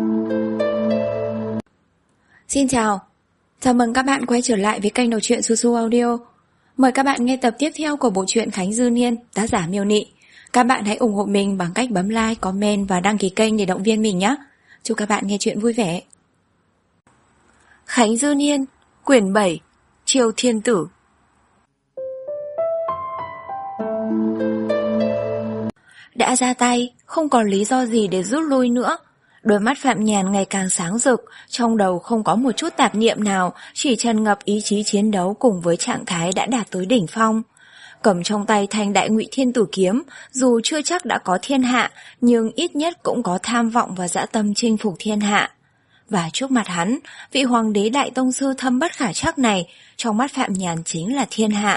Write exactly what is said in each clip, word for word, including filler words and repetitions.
Xin chào, chào mừng các bạn quay trở lại với kênh đọc truyện Su Su Audio. Mời các bạn nghe tập tiếp theo của bộ truyện Khánh Dư Niên, tác giả Miêu Nị. Các bạn hãy ủng hộ mình bằng cách bấm like, comment và đăng ký kênh để động viên mình nhé. Chúc các bạn nghe truyện vui vẻ. Khánh Dư Niên, quyển bảy, Triều Thiên Tử. Đã ra tay, không còn lý do gì để rút lui nữa. Đôi mắt Phạm Nhàn ngày càng sáng rực, trong đầu không có một chút tạp niệm nào, chỉ tràn ngập ý chí chiến đấu cùng với trạng thái đã đạt tới đỉnh phong. Cầm trong tay thanh Đại Ngụy Thiên Tử kiếm, dù chưa chắc đã có thiên hạ, nhưng ít nhất cũng có tham vọng và dã tâm chinh phục thiên hạ. Và trước mặt hắn, vị hoàng đế đại tông sư thâm bất khả trắc này, trong mắt Phạm Nhàn chính là thiên hạ.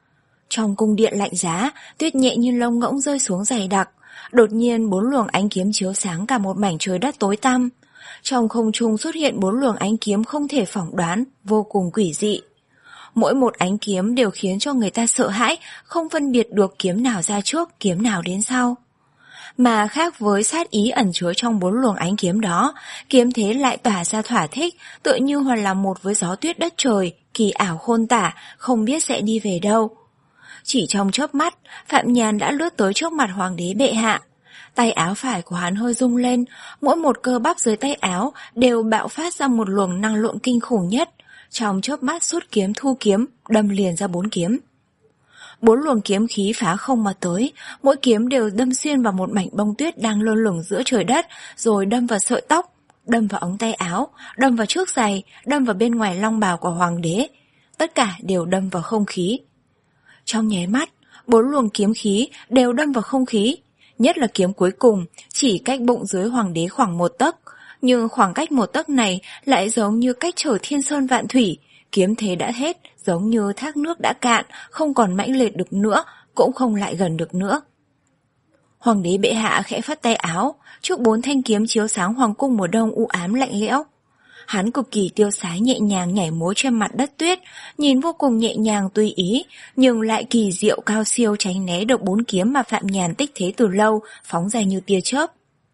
Trong cung điện lạnh giá, tuyết nhẹ như lông ngỗng rơi xuống dày đặc. Đột nhiên bốn luồng ánh kiếm chiếu sáng cả một mảnh trời đất tối tăm. Trong không trung xuất hiện bốn luồng ánh kiếm không thể phỏng đoán, vô cùng quỷ dị. Mỗi một ánh kiếm đều khiến cho người ta sợ hãi, không phân biệt được kiếm nào ra trước, kiếm nào đến sau. Mà khác với sát ý ẩn chứa trong bốn luồng ánh kiếm đó, kiếm thế lại tỏa ra thỏa thích, tựa như hoàn là một với gió tuyết đất trời, kỳ ảo khôn tả, không biết sẽ đi về đâu. Chỉ trong chớp mắt, Phạm Nhàn đã lướt tới trước mặt hoàng đế bệ hạ. Tay áo phải của hắn hơi rung lên, mỗi một cơ bắp dưới tay áo đều bạo phát ra một luồng năng lượng kinh khủng nhất. Trong chớp mắt rút kiếm thu kiếm, đâm liền ra bốn kiếm. Bốn luồng kiếm khí phá không mà tới, mỗi kiếm đều đâm xuyên vào một mảnh bông tuyết đang lơ lửng giữa trời đất, rồi đâm vào sợi tóc, đâm vào ống tay áo, đâm vào trước giày, đâm vào bên ngoài long bào của hoàng đế. Tất cả đều đâm vào không khí. Trong nháy mắt, bốn luồng kiếm khí đều đâm vào không khí, nhất là kiếm cuối cùng, chỉ cách bụng dưới hoàng đế khoảng một tấc, nhưng khoảng cách một tấc này lại giống như cách trở thiên sơn vạn thủy, kiếm thế đã hết, giống như thác nước đã cạn, không còn mãnh liệt được nữa, cũng không lại gần được nữa. Hoàng đế bệ hạ khẽ phất tay áo, trước bốn thanh kiếm chiếu sáng hoàng cung mùa đông u ám lạnh lẽo. Hắn cực kỳ tiêu sái nhẹ nhàng nhảy múa trên mặt đất tuyết, nhìn vô cùng nhẹ nhàng tùy ý, nhưng lại kỳ diệu cao siêu tránh né được bốn kiếm mà Phạm Nhàn tích thế từ lâu, phóng ra như tia chớp.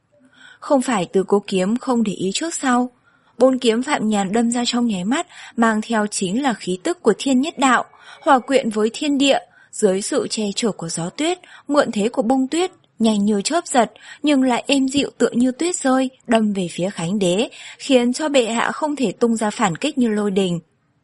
Không phải Tứ Cố kiếm không để ý trước sau. Bốn kiếm Phạm Nhàn đâm ra trong nháy mắt, mang theo chính là khí tức của thiên nhất đạo, hòa quyện với thiên địa, dưới sự che chở của gió tuyết, mượn thế của bông tuyết, nhanh như chớp giật, nhưng lại êm dịu tựa như tuyết rơi, đâm về phía Khánh đế, khiến cho bệ hạ không thể tung ra phản kích như lôi đình.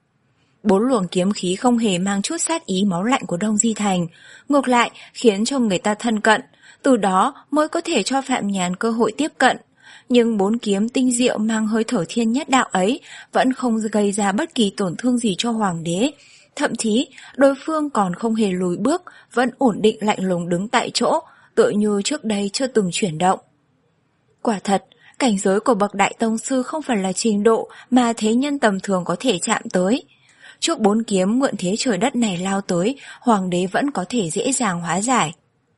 Bốn luồng kiếm khí không hề mang chút sát ý máu lạnh của Đông Di Thành, ngược lại khiến cho người ta thân cận, từ đó mới có thể cho Phạm Nhàn cơ hội tiếp cận. Nhưng bốn kiếm tinh diệu mang hơi thở thiên nhất đạo ấy vẫn không gây ra bất kỳ tổn thương gì cho hoàng đế. Thậm chí, đối phương còn không hề lùi bước, vẫn ổn định lạnh lùng đứng tại chỗ, tựa như trước đây chưa từng chuyển động. Quả thật, cảnh giới của bậc đại tông sư không phải là trình độ mà thế nhân tầm thường có thể chạm tới. Trước bốn kiếm mượn thế trời đất này lao tới, hoàng đế vẫn có thể dễ dàng hóa giải.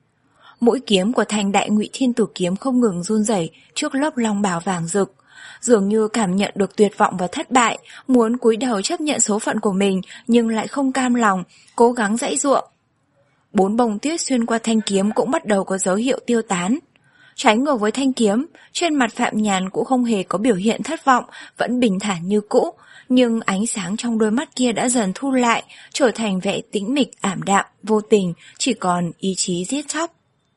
Mũi kiếm của thanh Đại Ngụy Thiên Tử kiếm không ngừng run rẩy trước lớp long bào vàng rực, dường như cảm nhận được tuyệt vọng và thất bại, muốn cúi đầu chấp nhận số phận của mình nhưng lại không cam lòng, cố gắng giãy giụa. Bốn bông tuyết xuyên qua thanh kiếm cũng bắt đầu có dấu hiệu tiêu tán. Trái ngược với thanh kiếm, trên mặt Phạm Nhàn cũng không hề có biểu hiện thất vọng, vẫn bình thản như cũ, nhưng ánh sáng trong đôi mắt kia đã dần thu lại, trở thành vẻ tĩnh mịch ảm đạm, vô tình, chỉ còn ý chí giết chóc.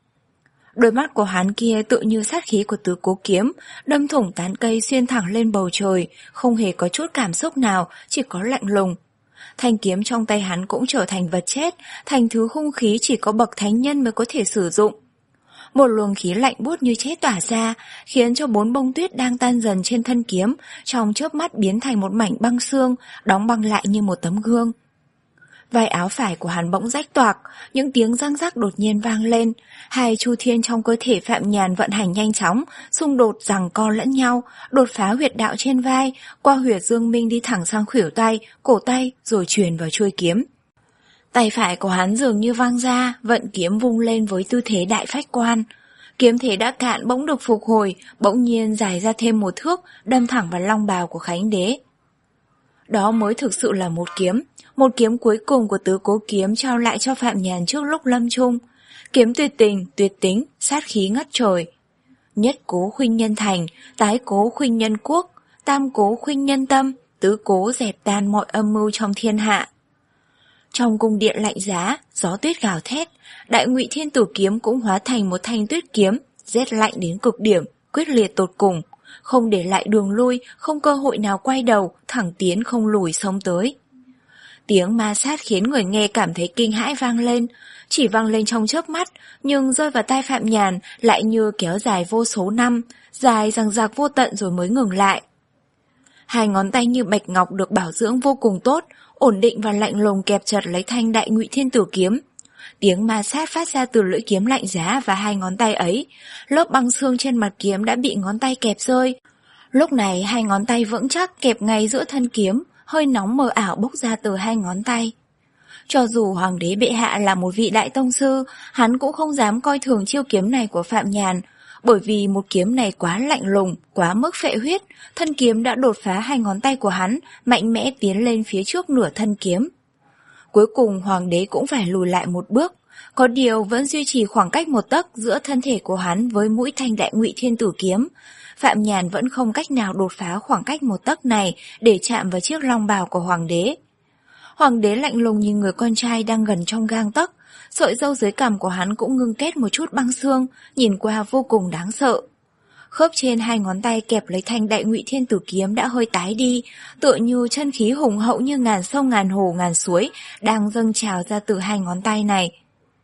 Đôi mắt của hắn kia tự như sát khí của Tứ Cố kiếm, đâm thủng tán cây xuyên thẳng lên bầu trời, không hề có chút cảm xúc nào, chỉ có lạnh lùng. Thanh kiếm trong tay hắn cũng trở thành vật chết, thành thứ hung khí chỉ có bậc thánh nhân mới có thể sử dụng. Một luồng khí lạnh buốt như chết tỏa ra, khiến cho bốn bông tuyết đang tan dần trên thân kiếm, trong chớp mắt biến thành một mảnh băng xương, đóng băng lại như một tấm gương. Vai áo phải của hắn bỗng rách toạc, những tiếng răng rắc đột nhiên vang lên, hai chu thiên trong cơ thể Phạm Nhàn vận hành nhanh chóng, xung đột giằng co lẫn nhau, đột phá huyệt đạo trên vai, qua huyệt dương minh đi thẳng sang khuỷu tay, cổ tay, rồi truyền vào chuôi kiếm. Tay phải của hắn dường như văng ra, vận kiếm vung lên với tư thế đại phách quan. Kiếm thế đã cạn bỗng được phục hồi, bỗng nhiên dài ra thêm một thước, đâm thẳng vào long bào của Khánh đế. Đó mới thực sự là một kiếm, một kiếm cuối cùng của Tứ Cố kiếm trao lại cho Phạm Nhàn trước lúc lâm chung. Kiếm tuyệt tình, tuyệt tính, sát khí ngất trời. Nhất cố khuynh nhân thành, tái cố khuynh nhân quốc, tam cố khuynh nhân tâm, tứ cố dẹp tan mọi âm mưu trong thiên hạ. Trong cung điện lạnh giá, gió tuyết gào thét, Đại Ngụy Thiên Tử kiếm cũng hóa thành một thanh tuyết kiếm, rét lạnh đến cực điểm, quyết liệt tột cùng, không để lại đường lui, không cơ hội nào quay đầu, thẳng tiến không lùi xông tới. Tiếng ma sát khiến người nghe cảm thấy kinh hãi vang lên, chỉ vang lên trong chớp mắt, nhưng rơi vào tai Phạm Nhàn lại như kéo dài vô số năm, dài dằng dặc vô tận rồi mới ngừng lại. Hai ngón tay như bạch ngọc được bảo dưỡng vô cùng tốt, ổn định và lạnh lùng kẹp chặt lấy thanh Đại Ngụy Thiên Tử kiếm. Tiếng ma sát phát ra từ lưỡi kiếm lạnh giá và hai ngón tay ấy, lớp băng xương trên mặt kiếm đã bị ngón tay kẹp rơi. Lúc này hai ngón tay vững chắc kẹp ngay giữa thân kiếm, hơi nóng mờ ảo bốc ra từ hai ngón tay. Cho dù Hoàng đế bệ hạ là một vị đại tông sư, hắn cũng không dám coi thường chiêu kiếm này của Phạm Nhàn, bởi vì một kiếm này quá lạnh lùng, quá mức phệ huyết, thân kiếm đã đột phá hai ngón tay của hắn, mạnh mẽ tiến lên phía trước nửa thân kiếm. Cuối cùng Hoàng đế cũng phải lùi lại một bước, có điều vẫn duy trì khoảng cách một tấc giữa thân thể của hắn với mũi thanh Đại Ngụy Thiên Tử kiếm. Phạm Nhàn vẫn không cách nào đột phá khoảng cách một tấc này để chạm vào chiếc long bào của Hoàng đế. Hoàng đế lạnh lùng nhìn người con trai đang gần trong gang tấc, sợi râu dưới cằm của hắn cũng ngưng kết một chút băng xương, nhìn qua vô cùng đáng sợ. Khớp trên hai ngón tay kẹp lấy thanh Đại Ngụy Thiên Tử kiếm đã hơi tái đi, tựa như chân khí hùng hậu như ngàn sông ngàn hồ ngàn suối đang dâng trào ra từ hai ngón tay này.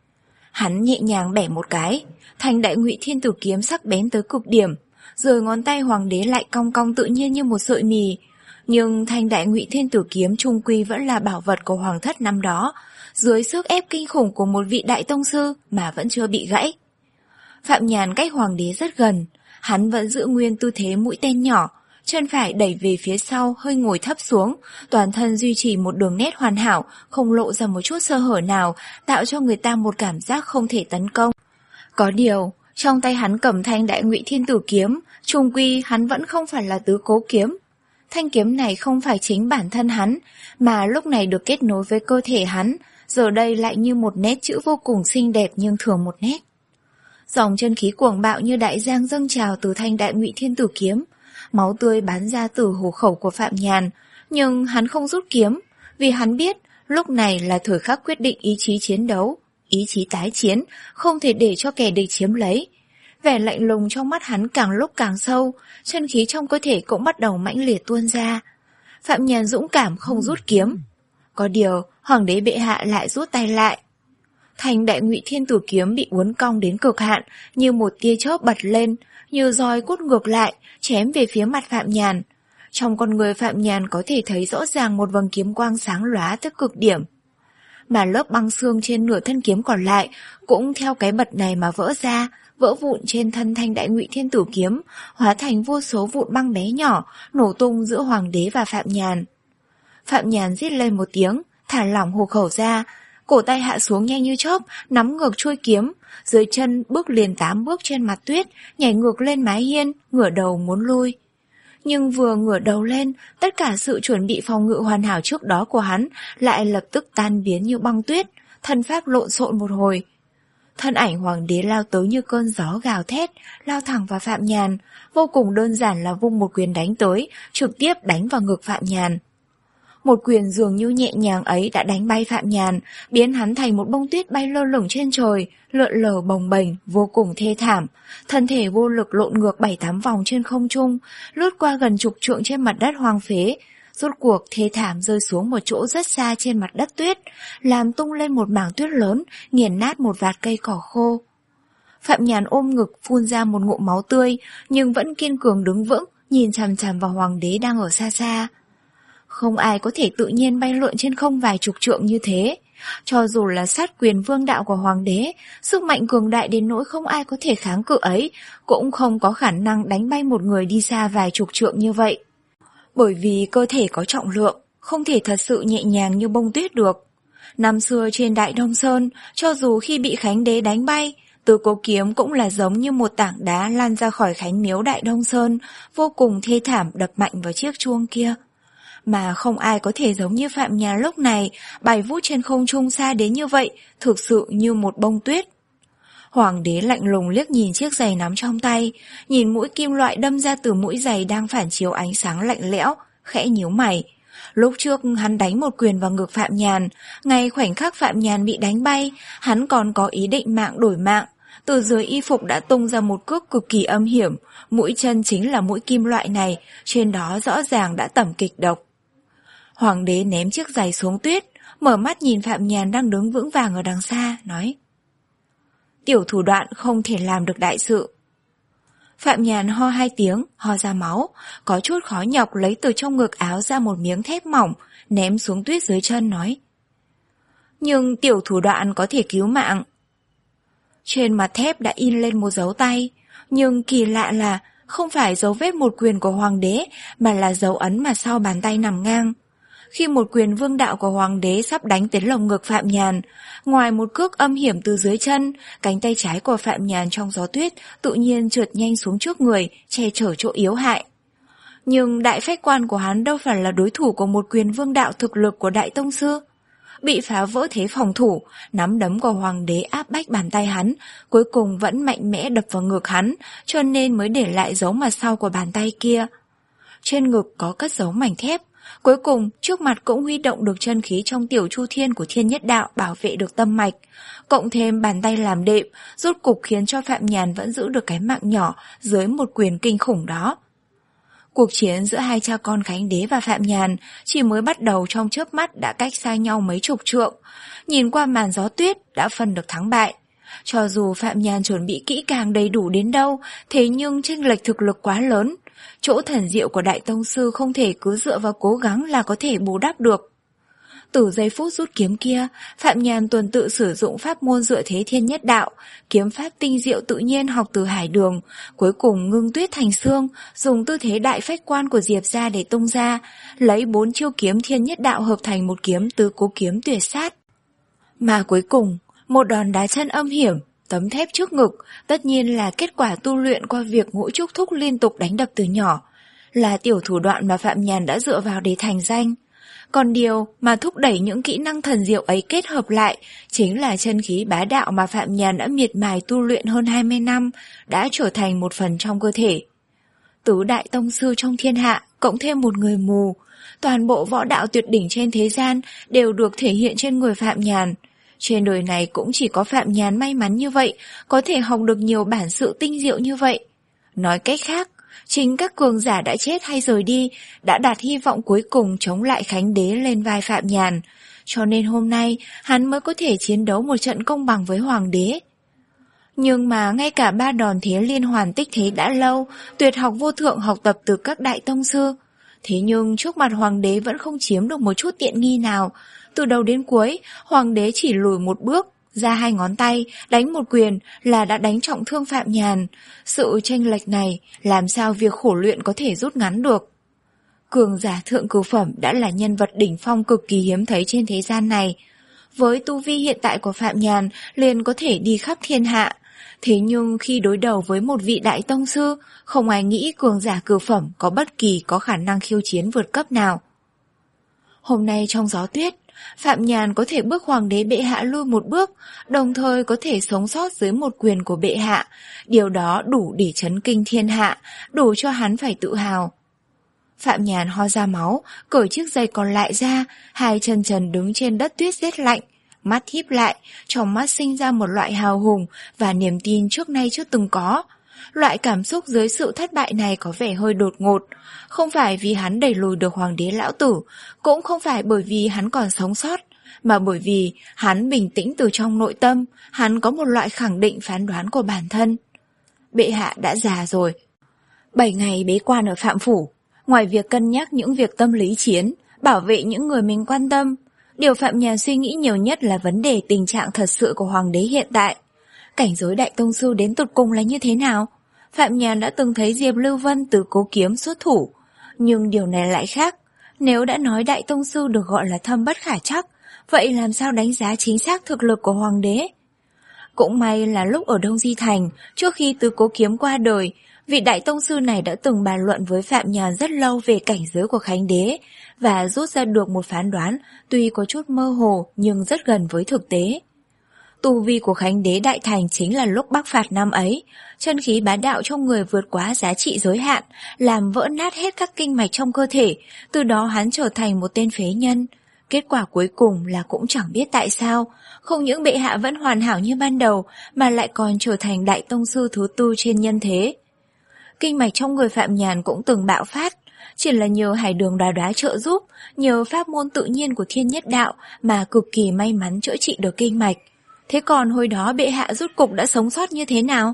Hắn nhẹ nhàng bẻ một cái, thanh Đại Ngụy Thiên Tử kiếm sắc bén tới cực điểm, rồi ngón tay Hoàng đế lại cong cong tự nhiên như một sợi mì. Nhưng thanh Đại Ngụy Thiên Tử kiếm chung quy vẫn là bảo vật của Hoàng thất năm đó, dưới sức ép kinh khủng của một vị đại tông sư mà vẫn chưa bị gãy. Phạm Nhàn cách Hoàng đế rất gần, hắn vẫn giữ nguyên tư thế mũi tên nhỏ, chân phải đẩy về phía sau hơi ngồi thấp xuống, toàn thân duy trì một đường nét hoàn hảo, không lộ ra một chút sơ hở nào, tạo cho người ta một cảm giác không thể tấn công. Có điều, trong tay hắn cầm thanh Đại Ngụy Thiên Tử kiếm, chung quy hắn vẫn không phải là tứ cố kiếm. Thanh kiếm này không phải chính bản thân hắn, mà lúc này được kết nối với cơ thể hắn, giờ đây lại như một nét chữ vô cùng xinh đẹp nhưng thường một nét. Dòng chân khí cuồng bạo như đại giang dâng trào từ thanh Đại Ngụy Thiên Tử kiếm, máu tươi bắn ra từ hổ khẩu của Phạm Nhàn, nhưng hắn không rút kiếm, vì hắn biết lúc này là thời khắc quyết định ý chí chiến đấu, ý chí tái chiến, không thể để cho kẻ địch chiếm lấy. Vẻ lạnh lùng trong mắt hắn càng lúc càng sâu, chân khí trong cơ thể cũng bắt đầu mãnh liệt tuôn ra. Phạm Nhàn dũng cảm không rút kiếm. Có điều, Hoàng đế bệ hạ lại rút tay lại. Thanh Đại Ngụy Thiên Tử kiếm bị uốn cong đến cực hạn, như một tia chớp bật lên, như roi cút ngược lại, chém về phía mặt Phạm Nhàn. Trong con người Phạm Nhàn có thể thấy rõ ràng một vầng kiếm quang sáng lóa tới cực điểm. Mà lớp băng xương trên nửa thân kiếm còn lại cũng theo cái bật này mà vỡ ra, vỡ vụn trên thân thanh Đại Ngụy Thiên Tử kiếm, hóa thành vô số vụn băng bé nhỏ, nổ tung giữa Hoàng đế và Phạm Nhàn. Phạm Nhàn rít lên một tiếng, thả lỏng hổ khẩu ra, cổ tay hạ xuống nhanh như chớp, nắm ngược chuôi kiếm, dưới chân bước liền tám bước trên mặt tuyết, nhảy ngược lên mái hiên, ngửa đầu muốn lui. Nhưng vừa ngửa đầu lên, tất cả sự chuẩn bị phòng ngự hoàn hảo trước đó của hắn lại lập tức tan biến như băng tuyết, thân pháp lộn xộn một hồi. Thân ảnh Hoàng đế lao tới như cơn gió gào thét, lao thẳng vào Phạm Nhàn, vô cùng đơn giản là vung một quyền đánh tới, trực tiếp đánh vào ngực Phạm Nhàn. Một quyền dường như nhẹ nhàng ấy đã đánh bay Phạm Nhàn, biến hắn thành một bông tuyết bay lơ lửng trên trời, lượn lờ bồng bềnh, vô cùng thê thảm. Thân thể vô lực lộn ngược bảy tám vòng trên không trung, lướt qua gần chục trượng trên mặt đất hoang phế, rốt cuộc thê thảm rơi xuống một chỗ rất xa trên mặt đất tuyết, làm tung lên một mảng tuyết lớn, nghiền nát một vạt cây cỏ khô. Phạm Nhàn ôm ngực phun ra một ngụm máu tươi, nhưng vẫn kiên cường đứng vững, nhìn chằm chằm vào Hoàng đế đang ở xa xa. Không ai có thể tự nhiên bay lượn trên không vài chục trượng như thế. Cho dù là sát quyền vương đạo của Hoàng đế, sức mạnh cường đại đến nỗi không ai có thể kháng cự ấy, cũng không có khả năng đánh bay một người đi xa vài chục trượng như vậy. Bởi vì cơ thể có trọng lượng, không thể thật sự nhẹ nhàng như bông tuyết được. Năm xưa trên Đại Đông Sơn, cho dù khi bị Khánh đế đánh bay, Tứ Cố kiếm cũng là giống như một tảng đá lan ra khỏi Khánh miếu Đại Đông Sơn, vô cùng thê thảm đập mạnh vào chiếc chuông kia. Mà không ai có thể giống như Phạm Nhàn lúc này, bay vút trên không trung xa đến như vậy, thực sự như một bông tuyết. Hoàng đế lạnh lùng liếc nhìn chiếc giày nắm trong tay, nhìn mũi kim loại đâm ra từ mũi giày đang phản chiếu ánh sáng lạnh lẽo, khẽ nhíu mày. Lúc trước hắn đánh một quyền vào ngực Phạm Nhàn, ngay khoảnh khắc Phạm Nhàn bị đánh bay, hắn còn có ý định mạng đổi mạng. Từ dưới y phục đã tung ra một cước cực kỳ âm hiểm, mũi chân chính là mũi kim loại này, trên đó rõ ràng đã tẩm kịch độc. Hoàng đế ném chiếc giày xuống tuyết, mở mắt nhìn Phạm Nhàn đang đứng vững vàng ở đằng xa, nói: Tiểu thủ đoạn không thể làm được đại sự. Phạm Nhàn ho hai tiếng, ho ra máu, có chút khó nhọc lấy từ trong ngực áo ra một miếng thép mỏng, ném xuống tuyết dưới chân, nói: Nhưng tiểu thủ đoạn có thể cứu mạng. Trên mặt thép đã in lên một dấu tay, nhưng kỳ lạ là không phải dấu vết một quyền của hoàng đế, mà là dấu ấn mà sau bàn tay nằm ngang. Khi một quyền vương đạo của hoàng đế sắp đánh tới lồng ngực Phạm Nhàn, ngoài một cước âm hiểm từ dưới chân, cánh tay trái của Phạm Nhàn trong gió tuyết tự nhiên trượt nhanh xuống trước người, che chở chỗ yếu hại. Nhưng đại phách quan của hắn đâu phải là đối thủ của một quyền vương đạo thực lực của đại tông sư. Bị phá vỡ thế phòng thủ, nắm đấm của hoàng đế áp bách bàn tay hắn, cuối cùng vẫn mạnh mẽ đập vào ngực hắn, cho nên mới để lại dấu mặt sau của bàn tay kia. Trên ngực có cất dấu mảnh thép. Cuối cùng, trước mặt cũng huy động được chân khí trong tiểu chu thiên của thiên nhất đạo bảo vệ được tâm mạch. Cộng thêm bàn tay làm đệm, rốt cục khiến cho Phạm Nhàn vẫn giữ được cái mạng nhỏ dưới một quyền kinh khủng đó. Cuộc chiến giữa hai cha con Khánh Đế và Phạm Nhàn chỉ mới bắt đầu trong chớp mắt đã cách xa nhau mấy chục trượng. Nhìn qua màn gió tuyết đã phân được thắng bại. Cho dù Phạm Nhàn chuẩn bị kỹ càng đầy đủ đến đâu, thế nhưng chênh lệch thực lực quá lớn. Chỗ thần diệu của đại tông sư không thể cứ dựa vào cố gắng là có thể bù đắp được. Từ giây phút rút kiếm kia, Phạm Nhàn tuần tự sử dụng pháp môn dựa thế thiên nhất đạo, kiếm pháp tinh diệu tự nhiên học từ Hải Đường, cuối cùng ngưng tuyết thành xương, dùng tư thế đại phách quan của Diệp gia để tung ra, lấy bốn chiêu kiếm thiên nhất đạo hợp thành một kiếm tứ cố kiếm tuyệt sát. Mà cuối cùng, một đòn đá chân âm hiểm, tấm thép trước ngực, tất nhiên là kết quả tu luyện qua việc Ngũ Trúc Thúc liên tục đánh đập từ nhỏ, là tiểu thủ đoạn mà Phạm Nhàn đã dựa vào để thành danh. Còn điều mà thúc đẩy những kỹ năng thần diệu ấy kết hợp lại chính là chân khí bá đạo mà Phạm Nhàn đã miệt mài tu luyện hơn hai mươi năm, đã trở thành một phần trong cơ thể. Tứ đại tông sư trong thiên hạ, cộng thêm một người mù, toàn bộ võ đạo tuyệt đỉnh trên thế gian đều được thể hiện trên người Phạm Nhàn. Trên đời này cũng chỉ có Phạm Nhàn may mắn như vậy, có thể học được nhiều bản sự tinh diệu như vậy. Nói cách khác, chính các cường giả đã chết hay rời đi đã đặt hy vọng cuối cùng chống lại Khánh Đế lên vai Phạm Nhàn, cho nên hôm nay hắn mới có thể chiến đấu một trận công bằng với Hoàng đế. Nhưng mà ngay cả ba đòn thế liên hoàn tích thế đã lâu, tuyệt học vô thượng học tập từ các đại tông sư. Thế nhưng trước mặt Hoàng đế vẫn không chiếm được một chút tiện nghi nào. Từ đầu đến cuối, Hoàng đế chỉ lùi một bước, ra hai ngón tay, đánh một quyền là đã đánh trọng thương Phạm Nhàn. Sự chênh lệch này làm sao việc khổ luyện có thể rút ngắn được. Cường giả thượng cửu phẩm đã là nhân vật đỉnh phong cực kỳ hiếm thấy trên thế gian này. Với tu vi hiện tại của Phạm Nhàn liền có thể đi khắp thiên hạ. Thế nhưng khi đối đầu với một vị đại tông sư, không ai nghĩ cường giả cửu phẩm có bất kỳ có khả năng khiêu chiến vượt cấp nào. Hôm nay trong gió tuyết, Phạm Nhàn có thể bước Hoàng đế bệ hạ lui một bước, đồng thời có thể sống sót dưới một quyền của bệ hạ. Điều đó đủ để chấn kinh thiên hạ, đủ cho hắn phải tự hào. Phạm Nhàn ho ra máu, cởi chiếc giày còn lại ra, hai chân trần đứng trên đất tuyết rét lạnh, mắt híp lại, trong mắt sinh ra một loại hào hùng và niềm tin trước nay chưa từng có. Loại cảm xúc dưới sự thất bại này có vẻ hơi đột ngột, không phải vì hắn đẩy lùi được Hoàng đế lão tử, cũng không phải bởi vì hắn còn sống sót, mà bởi vì hắn bình tĩnh từ trong nội tâm, hắn có một loại khẳng định phán đoán của bản thân. Bệ hạ đã già rồi. Bảy ngày bế quan ở Phạm Phủ, ngoài việc cân nhắc những việc tâm lý chiến, bảo vệ những người mình quan tâm, điều Phạm Nhàn suy nghĩ nhiều nhất là vấn đề tình trạng thật sự của Hoàng đế hiện tại. Cảnh giới đại tông sư đến tột cùng là như thế nào? Phạm Nhàn đã từng thấy Diệp Lưu Vân từ cố kiếm xuất thủ, nhưng điều này lại khác. Nếu đã nói đại tông sư được gọi là thâm bất khả trắc, vậy làm sao đánh giá chính xác thực lực của Hoàng đế? Cũng may là lúc ở Đông Di Thành, trước khi Tứ Cố Kiếm qua đời, vị đại tông sư này đã từng bàn luận với Phạm Nhàn rất lâu về cảnh giới của Khánh Đế và rút ra được một phán đoán tuy có chút mơ hồ nhưng rất gần với thực tế. Tu vi của Khánh Đế đại thành chính là lúc bắc phạt năm ấy, chân khí bá đạo trong người vượt quá giá trị giới hạn, làm vỡ nát hết các kinh mạch trong cơ thể, từ đó hắn trở thành một tên phế nhân. Kết quả cuối cùng là cũng chẳng biết tại sao, không những bệ hạ vẫn hoàn hảo như ban đầu mà lại còn trở thành đại tông sư thứ tư trên nhân thế. Kinh mạch trong người Phạm Nhàn cũng từng bạo phát, chỉ là nhờ hải đường đá đá trợ giúp, nhờ pháp môn tự nhiên của thiên nhất đạo mà cực kỳ may mắn chữa trị được kinh mạch. Thế còn hồi đó bệ hạ rốt cục đã sống sót như thế nào?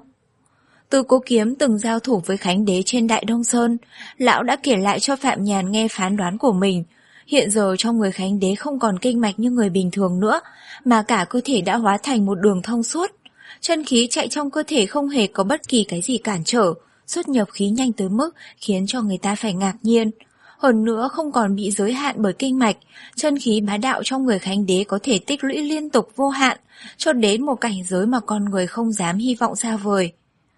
Từ Cố Kiếm từng giao thủ với Khánh Đế trên Đại Đông Sơn, lão đã kể lại cho Phạm Nhàn nghe phán đoán của mình. Hiện giờ trong người Khánh Đế không còn kinh mạch như người bình thường nữa, mà cả cơ thể đã hóa thành một đường thông suốt. Chân khí chạy trong cơ thể không hề có bất kỳ cái gì cản trở, xuất nhập khí nhanh tới mức khiến cho người ta phải ngạc nhiên. Hơn nữa không còn bị giới hạn bởi kinh mạch, chân khí bá đạo trong người Khánh Đế có thể tích lũy liên tục vô hạn, cho đến một cảnh giới mà con người không dám hy vọng xa vời.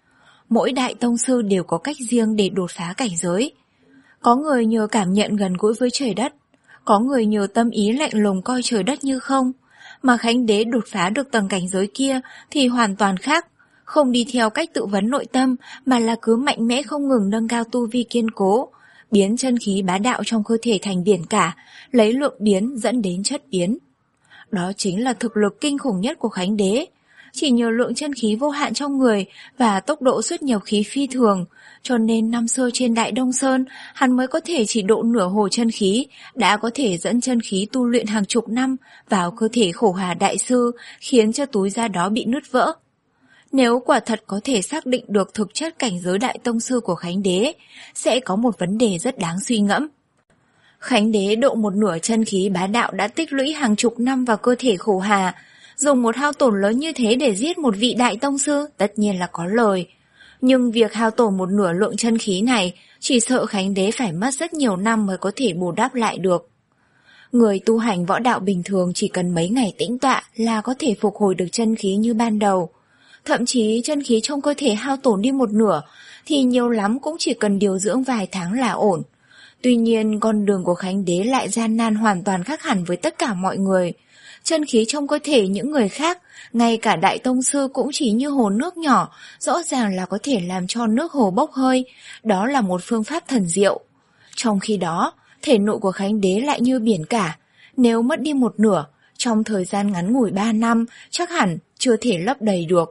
Mỗi đại tông sư đều có cách riêng để đột phá cảnh giới. Có người nhờ cảm nhận gần gũi với trời đất, có người nhờ tâm ý lạnh lùng coi trời đất như không, mà Khánh Đế đột phá được tầng cảnh giới kia thì hoàn toàn khác, không đi theo cách tự vấn nội tâm mà là cứ mạnh mẽ không ngừng nâng cao tu vi kiên cố, biến chân khí bá đạo trong cơ thể thành biển cả, lấy lượng biến dẫn đến chất biến. Đó chính là thực lực kinh khủng nhất của Khánh Đế. Chỉ nhờ lượng chân khí vô hạn trong người và tốc độ xuất nhập khí phi thường, cho nên năm xưa trên Đại Đông Sơn, hắn mới có thể chỉ độ nửa hồ chân khí, đã có thể dẫn chân khí tu luyện hàng chục năm vào cơ thể Khổ Hà Đại Sư, khiến cho túi da đó bị nứt vỡ. Nếu quả thật có thể xác định được thực chất cảnh giới Đại Tông Sư của Khánh Đế, sẽ có một vấn đề rất đáng suy ngẫm. Khánh Đế độ một nửa chân khí bá đạo đã tích lũy hàng chục năm vào cơ thể Khổ Hà, dùng một hao tổn lớn như thế để giết một vị Đại Tông Sư tất nhiên là có lời. Nhưng việc hao tổn một nửa lượng chân khí này, chỉ sợ Khánh Đế phải mất rất nhiều năm mới có thể bù đắp lại được. Người tu hành võ đạo bình thường chỉ cần mấy ngày tĩnh tọa là có thể phục hồi được chân khí như ban đầu. Thậm chí chân khí trong cơ thể hao tổn đi một nửa thì nhiều lắm cũng chỉ cần điều dưỡng vài tháng là ổn. Tuy nhiên con đường của Khánh Đế lại gian nan hoàn toàn khác hẳn với tất cả mọi người. Chân khí trong cơ thể những người khác, ngay cả Đại Tông Sư cũng chỉ như hồ nước nhỏ, rõ ràng là có thể làm cho nước hồ bốc hơi, đó là một phương pháp thần diệu. Trong khi đó, thể nội của Khánh Đế lại như biển cả, nếu mất đi một nửa, trong thời gian ngắn ngủi ba năm, chắc hẳn chưa thể lấp đầy được.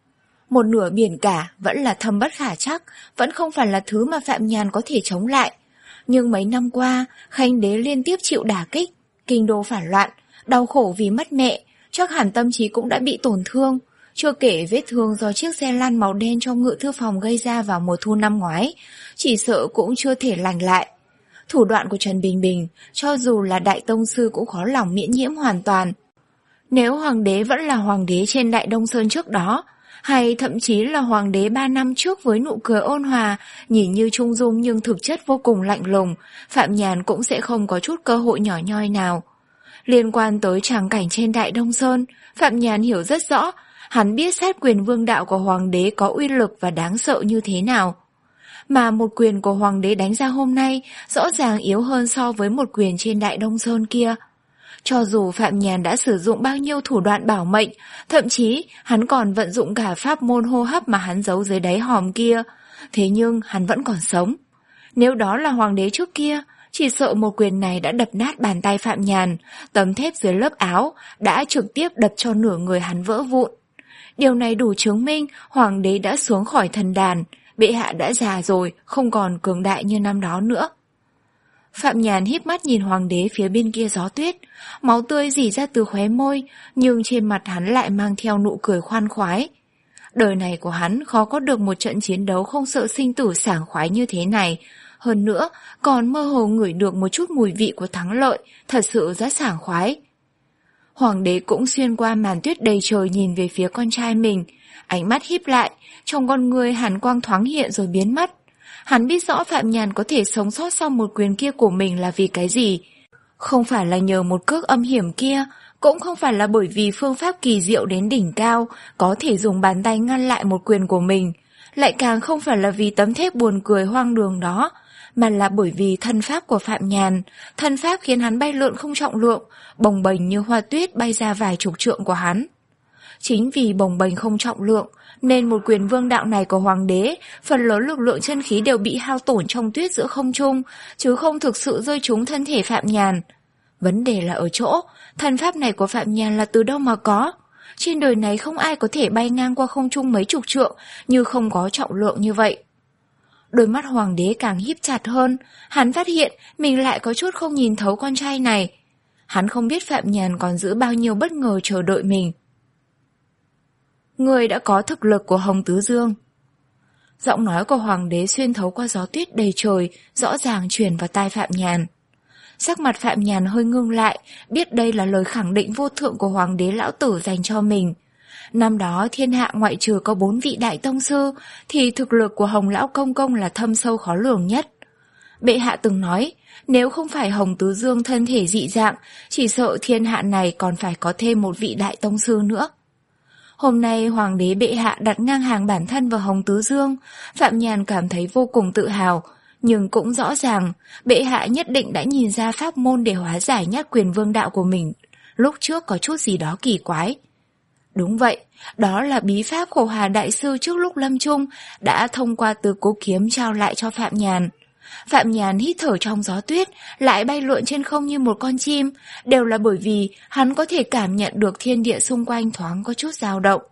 Một nửa biển cả vẫn là thâm bất khả trắc, vẫn không phải là thứ mà Phạm Nhàn có thể chống lại. Nhưng mấy năm qua, Khánh Đế liên tiếp chịu đả kích, kinh đô phản loạn, đau khổ vì mất mẹ, chắc hẳn tâm trí cũng đã bị tổn thương, chưa kể vết thương do chiếc xe lăn màu đen trong ngự thư phòng gây ra vào mùa thu năm ngoái, chỉ sợ cũng chưa thể lành lại. Thủ đoạn của Trần Bình Bình, cho dù là Đại Tông Sư cũng khó lòng miễn nhiễm hoàn toàn. Nếu Hoàng đế vẫn là Hoàng đế trên Đại Đông Sơn trước đó, hay thậm chí là Hoàng đế ba năm trước với nụ cười ôn hòa, nhìn như trung dung nhưng thực chất vô cùng lạnh lùng, Phạm Nhàn cũng sẽ không có chút cơ hội nhỏ nhoi nào. Liên quan tới tràng cảnh trên Đại Đông Sơn, Phạm Nhàn hiểu rất rõ, hắn biết sát quyền vương đạo của Hoàng đế có uy lực và đáng sợ như thế nào. Mà một quyền của Hoàng đế đánh ra hôm nay rõ ràng yếu hơn so với một quyền trên Đại Đông Sơn kia. Cho dù Phạm Nhàn đã sử dụng bao nhiêu thủ đoạn bảo mệnh, thậm chí hắn còn vận dụng cả pháp môn hô hấp mà hắn giấu dưới đáy hòm kia, thế nhưng hắn vẫn còn sống. Nếu đó là Hoàng đế trước kia, chỉ sợ một quyền này đã đập nát bàn tay Phạm Nhàn, tấm thép dưới lớp áo đã trực tiếp đập cho nửa người hắn vỡ vụn. Điều này đủ chứng minh Hoàng đế đã xuống khỏi thần đàn, bệ hạ đã già rồi, không còn cường đại như năm đó nữa. Phạm Nhàn híp mắt nhìn Hoàng đế phía bên kia gió tuyết, máu tươi rỉ ra từ khóe môi, nhưng trên mặt hắn lại mang theo nụ cười khoan khoái. Đời này của hắn khó có được một trận chiến đấu không sợ sinh tử sảng khoái như thế này, hơn nữa còn mơ hồ ngửi được một chút mùi vị của thắng lợi, thật sự rất sảng khoái. Hoàng đế cũng xuyên qua màn tuyết đầy trời nhìn về phía con trai mình, ánh mắt híp lại, trong con người hàn quang thoáng hiện rồi biến mất. Hắn biết rõ Phạm Nhàn có thể sống sót sau một quyền kia của mình là vì cái gì. Không phải là nhờ một cước âm hiểm kia, cũng không phải là bởi vì phương pháp kỳ diệu đến đỉnh cao, có thể dùng bàn tay ngăn lại một quyền của mình. Lại càng không phải là vì tấm thép buồn cười hoang đường đó, mà là bởi vì thân pháp của Phạm Nhàn. Thân pháp khiến hắn bay lượn không trọng lượng, bồng bềnh như hoa tuyết bay ra vài chục trượng của hắn. Chính vì bồng bềnh không trọng lượng, nên một quyền vương đạo này của hoàng đế, phần lớn lực lượng chân khí đều bị hao tổn trong tuyết giữa không trung, chứ không thực sự rơi trúng thân thể Phạm Nhàn. Vấn đề là ở chỗ, thần pháp này của Phạm Nhàn là từ đâu mà có? Trên đời này không ai có thể bay ngang qua không trung mấy chục trượng như không có trọng lượng như vậy. Đôi mắt hoàng đế càng híp chặt hơn, hắn phát hiện mình lại có chút không nhìn thấu con trai này. Hắn không biết Phạm Nhàn còn giữ bao nhiêu bất ngờ chờ đợi mình. Người đã có thực lực của Hồng Tứ Dương. Giọng nói của hoàng đế xuyên thấu qua gió tuyết đầy trời, rõ ràng truyền vào tai Phạm Nhàn. Sắc mặt Phạm Nhàn hơi ngưng lại, biết đây là lời khẳng định vô thượng của hoàng đế lão tử dành cho mình. Năm đó thiên hạ ngoại trừ có bốn vị đại tông sư, thì thực lực của Hồng Lão Công Công là thâm sâu khó lường nhất. Bệ hạ từng nói, nếu không phải Hồng Tứ Dương thân thể dị dạng, chỉ sợ thiên hạ này còn phải có thêm một vị đại tông sư nữa. Hôm nay hoàng đế bệ hạ đặt ngang hàng bản thân vào Hồng Tứ Dương, Phạm Nhàn cảm thấy vô cùng tự hào, nhưng cũng rõ ràng, bệ hạ nhất định đã nhìn ra pháp môn để hóa giải nhát quyền vương đạo của mình, lúc trước có chút gì đó kỳ quái. Đúng vậy, đó là bí pháp Khổ Hà Đại Sư trước lúc lâm chung đã thông qua Tứ Cố Kiếm trao lại cho Phạm Nhàn. Phạm Nhàn hít thở trong gió tuyết, lại bay lượn trên không như một con chim, đều là bởi vì hắn có thể cảm nhận được thiên địa xung quanh thoáng có chút dao động.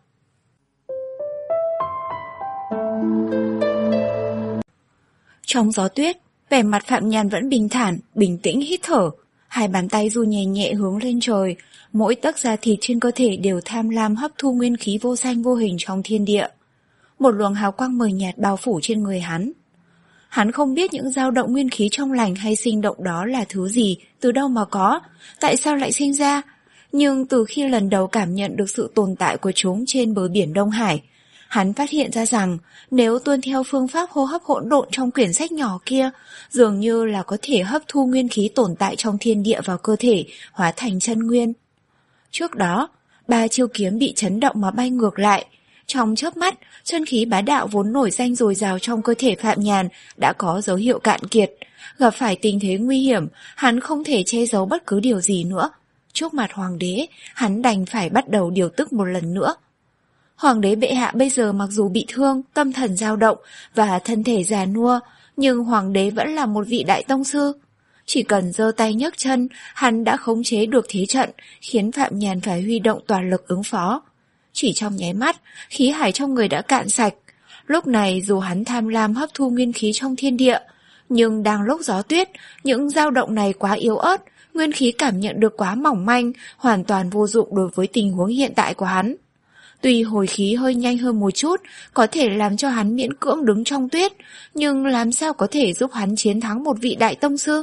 Trong gió tuyết, vẻ mặt Phạm Nhàn vẫn bình thản, bình tĩnh hít thở. Hai bàn tay du nhẹ nhẹ hướng lên trời, mỗi tấc da thịt trên cơ thể đều tham lam hấp thu nguyên khí vô danh vô hình trong thiên địa. Một luồng hào quang mờ nhạt bao phủ trên người hắn. Hắn không biết những dao động nguyên khí trong lành hay sinh động đó là thứ gì, từ đâu mà có, tại sao lại sinh ra. Nhưng từ khi lần đầu cảm nhận được sự tồn tại của chúng trên bờ biển Đông Hải, hắn phát hiện ra rằng nếu tuân theo phương pháp hô hấp hỗn độn trong quyển sách nhỏ kia, dường như là có thể hấp thu nguyên khí tồn tại trong thiên địa vào cơ thể, hóa thành chân nguyên. Trước đó, ba chiêu kiếm bị chấn động mà bay ngược lại. Trong chớp mắt, chân khí bá đạo vốn nổi danh dồi dào trong cơ thể Phạm Nhàn đã có dấu hiệu cạn kiệt. Gặp phải tình thế nguy hiểm, hắn không thể che giấu bất cứ điều gì nữa. Trước mặt hoàng đế, hắn đành phải bắt đầu điều tức một lần nữa. Hoàng đế bệ hạ bây giờ mặc dù bị thương, tâm thần dao động và thân thể già nua, nhưng hoàng đế vẫn là một vị đại tông sư. Chỉ cần giơ tay nhấc chân, hắn đã khống chế được thế trận, khiến Phạm Nhàn phải huy động toàn lực ứng phó. Chỉ trong nháy mắt, khí hải trong người đã cạn sạch. Lúc này dù hắn tham lam hấp thu nguyên khí trong thiên địa, nhưng đang lúc gió tuyết, những dao động này quá yếu ớt, nguyên khí cảm nhận được quá mỏng manh, hoàn toàn vô dụng đối với tình huống hiện tại của hắn. Tuy hồi khí hơi nhanh hơn một chút, có thể làm cho hắn miễn cưỡng đứng trong tuyết, nhưng làm sao có thể giúp hắn chiến thắng một vị đại tông sư?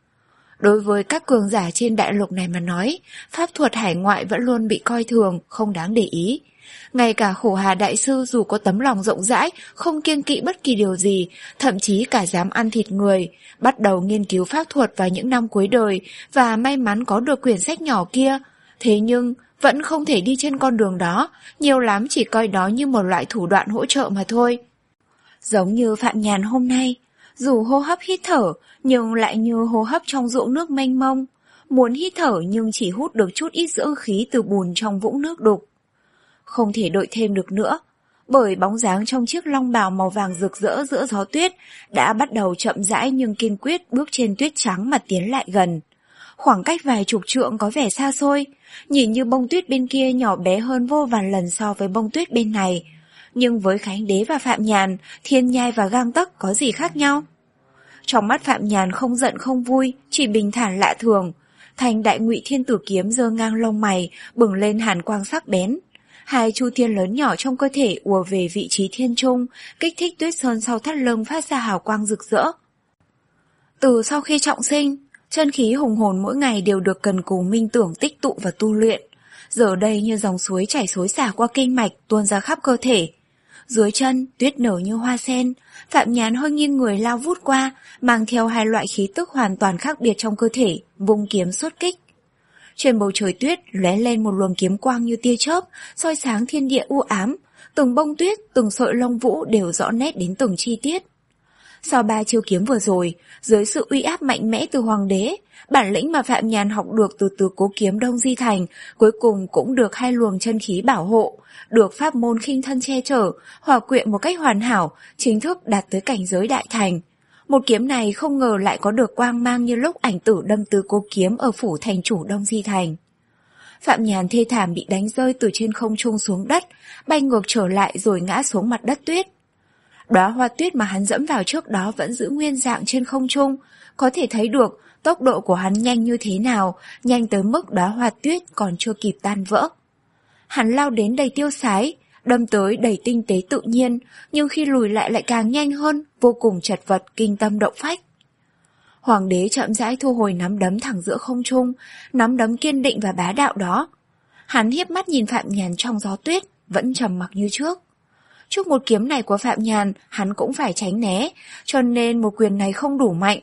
Đối với các cường giả trên đại lục này mà nói, pháp thuật hải ngoại vẫn luôn bị coi thường, không đáng để ý. Ngay cả Khổ Hà Đại Sư dù có tấm lòng rộng rãi, không kiêng kỵ bất kỳ điều gì, thậm chí cả dám ăn thịt người, bắt đầu nghiên cứu pháp thuật vào những năm cuối đời và may mắn có được quyển sách nhỏ kia. Thế nhưng, vẫn không thể đi trên con đường đó, nhiều lắm chỉ coi đó như một loại thủ đoạn hỗ trợ mà thôi. Giống như Phạm Nhàn hôm nay, dù hô hấp hít thở, nhưng lại như hô hấp trong ruộng nước mênh mông. Muốn hít thở nhưng chỉ hút được chút ít dưỡng khí từ bùn trong vũng nước đục. Không thể đợi thêm được nữa, bởi bóng dáng trong chiếc long bào màu vàng rực rỡ giữa gió tuyết đã bắt đầu chậm rãi nhưng kiên quyết bước trên tuyết trắng mà tiến lại gần. Khoảng cách vài chục trượng có vẻ xa xôi, nhìn như bông tuyết bên kia nhỏ bé hơn vô vàn lần so với bông tuyết bên này. Nhưng với Khánh Đế và Phạm Nhàn, thiên nhai và gang tấc có gì khác nhau? Trong mắt Phạm Nhàn không giận không vui, chỉ bình thản lạ thường. Thanh đại ngụy thiên tử kiếm giơ ngang lông mày, bừng lên hàn quang sắc bén. Hai chu thiên lớn nhỏ trong cơ thể ùa về vị trí thiên trung, kích thích tuyết sơn sau thắt lưng phát ra hào quang rực rỡ. Từ sau khi trọng sinh, chân khí hùng hồn mỗi ngày đều được cần cù minh tưởng tích tụ và tu luyện. Giờ đây như dòng suối chảy xối xả qua kinh mạch tuôn ra khắp cơ thể. Dưới chân, tuyết nở như hoa sen, Phạm Nhàn hơi nghiêng người lao vút qua, mang theo hai loại khí tức hoàn toàn khác biệt trong cơ thể, vung kiếm xuất kích. Trên bầu trời tuyết lóe lên một luồng kiếm quang như tia chớp, soi sáng thiên địa u ám, từng bông tuyết, từng sợi lông vũ đều rõ nét đến từng chi tiết. Sau ba chiêu kiếm vừa rồi, dưới sự uy áp mạnh mẽ từ hoàng đế, bản lĩnh mà Phạm Nhàn học được từ Tứ Cố Kiếm Đông Di Thành cuối cùng cũng được hai luồng chân khí bảo hộ, được pháp môn khinh thân che chở, hòa quyện một cách hoàn hảo, chính thức đạt tới cảnh giới đại thành. Một kiếm này không ngờ lại có được quang mang như lúc ảnh tử đâm Tứ Cố Kiếm ở phủ thành chủ Đông Di Thành. Phạm Nhàn thê thảm bị đánh rơi từ trên không trung xuống đất, bay ngược trở lại rồi ngã xuống mặt đất tuyết. Đóa hoa tuyết mà hắn dẫm vào trước đó vẫn giữ nguyên dạng trên không trung, có thể thấy được tốc độ của hắn nhanh như thế nào, nhanh tới mức đóa hoa tuyết còn chưa kịp tan vỡ. Hắn lao đến đầy tiêu sái, đâm tới đầy tinh tế tự nhiên, nhưng khi lùi lại lại càng nhanh hơn, vô cùng chật vật, kinh tâm động phách. Hoàng đế chậm rãi thu hồi nắm đấm thẳng giữa không trung, nắm đấm kiên định và bá đạo đó. Hắn hiếp mắt nhìn Phạm Nhàn trong gió tuyết, vẫn trầm mặc như trước. Trước một kiếm này của Phạm Nhàn, hắn cũng phải tránh né, cho nên một quyền này không đủ mạnh.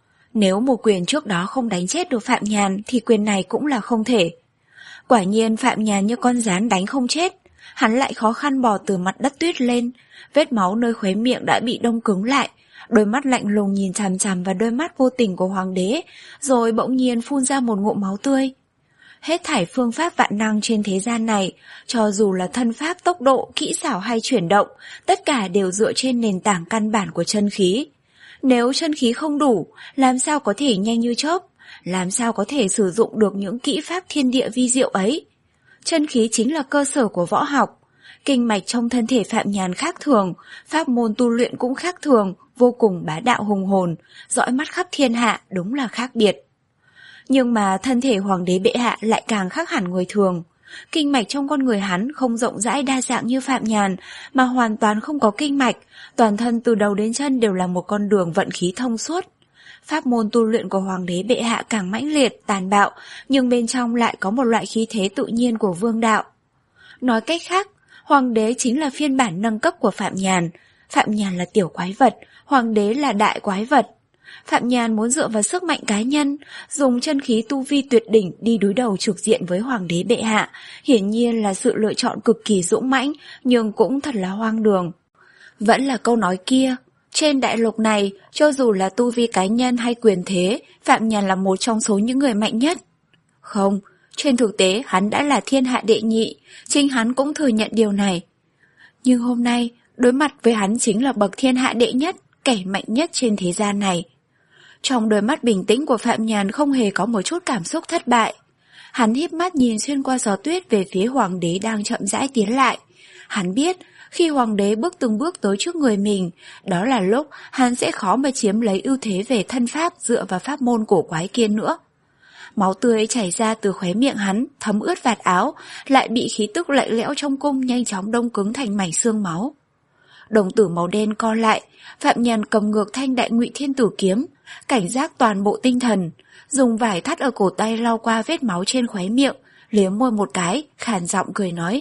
Nếu một quyền trước đó không đánh chết được Phạm Nhàn thì quyền này cũng là không thể. Quả nhiên Phạm Nhàn như con gián đánh không chết, hắn lại khó khăn bò từ mặt đất tuyết lên, vết máu nơi khóe miệng đã bị đông cứng lại, đôi mắt lạnh lùng nhìn chằm chằm vào đôi mắt vô tình của hoàng đế, rồi bỗng nhiên phun ra một ngụm máu tươi. Hết thảy phương pháp vạn năng trên thế gian này, cho dù là thân pháp, tốc độ, kỹ xảo hay chuyển động, tất cả đều dựa trên nền tảng căn bản của chân khí. Nếu chân khí không đủ, làm sao có thể nhanh như chớp, làm sao có thể sử dụng được những kỹ pháp thiên địa vi diệu ấy. Chân khí chính là cơ sở của võ học. Kinh mạch trong thân thể Phạm Nhàn khác thường, pháp môn tu luyện cũng khác thường, vô cùng bá đạo hùng hồn, dõi mắt khắp thiên hạ, đúng là khác biệt. Nhưng mà thân thể hoàng đế bệ hạ lại càng khác hẳn người thường. Kinh mạch trong con người hắn không rộng rãi đa dạng như Phạm Nhàn, mà hoàn toàn không có kinh mạch, toàn thân từ đầu đến chân đều là một con đường vận khí thông suốt. Pháp môn tu luyện của hoàng đế bệ hạ càng mãnh liệt, tàn bạo, nhưng bên trong lại có một loại khí thế tự nhiên của vương đạo. Nói cách khác, hoàng đế chính là phiên bản nâng cấp của Phạm Nhàn. Phạm Nhàn là tiểu quái vật, hoàng đế là đại quái vật. Phạm Nhàn muốn dựa vào sức mạnh cá nhân, dùng chân khí tu vi tuyệt đỉnh đi đối đầu trực diện với hoàng đế bệ hạ, hiển nhiên là sự lựa chọn cực kỳ dũng mãnh, nhưng cũng thật là hoang đường. Vẫn là câu nói kia, trên đại lục này, cho dù là tu vi cá nhân hay quyền thế, Phạm Nhàn là một trong số những người mạnh nhất. Không, trên thực tế hắn đã là thiên hạ đệ nhị, chính hắn cũng thừa nhận điều này. Nhưng hôm nay, đối mặt với hắn chính là bậc thiên hạ đệ nhất, kẻ mạnh nhất trên thế gian này. Trong đôi mắt bình tĩnh của Phạm Nhàn không hề có một chút cảm xúc thất bại. Hắn híp mắt nhìn xuyên qua gió tuyết về phía hoàng đế đang chậm rãi tiến lại. Hắn biết, khi hoàng đế bước từng bước tới trước người mình, đó là lúc hắn sẽ khó mà chiếm lấy ưu thế về thân pháp dựa vào pháp môn cổ quái kia nữa. Máu tươi chảy ra từ khóe miệng hắn, thấm ướt vạt áo, lại bị khí tức lạnh lẽo trong cung nhanh chóng đông cứng thành mảnh xương máu. Đồng tử màu đen co lại, Phạm Nhàn cầm ngược thanh Đại Ngụy Thiên Tử kiếm, cảnh giác toàn bộ tinh thần, dùng vải thắt ở cổ tay lau qua vết máu trên khóe miệng, liếm môi một cái, khàn giọng cười nói.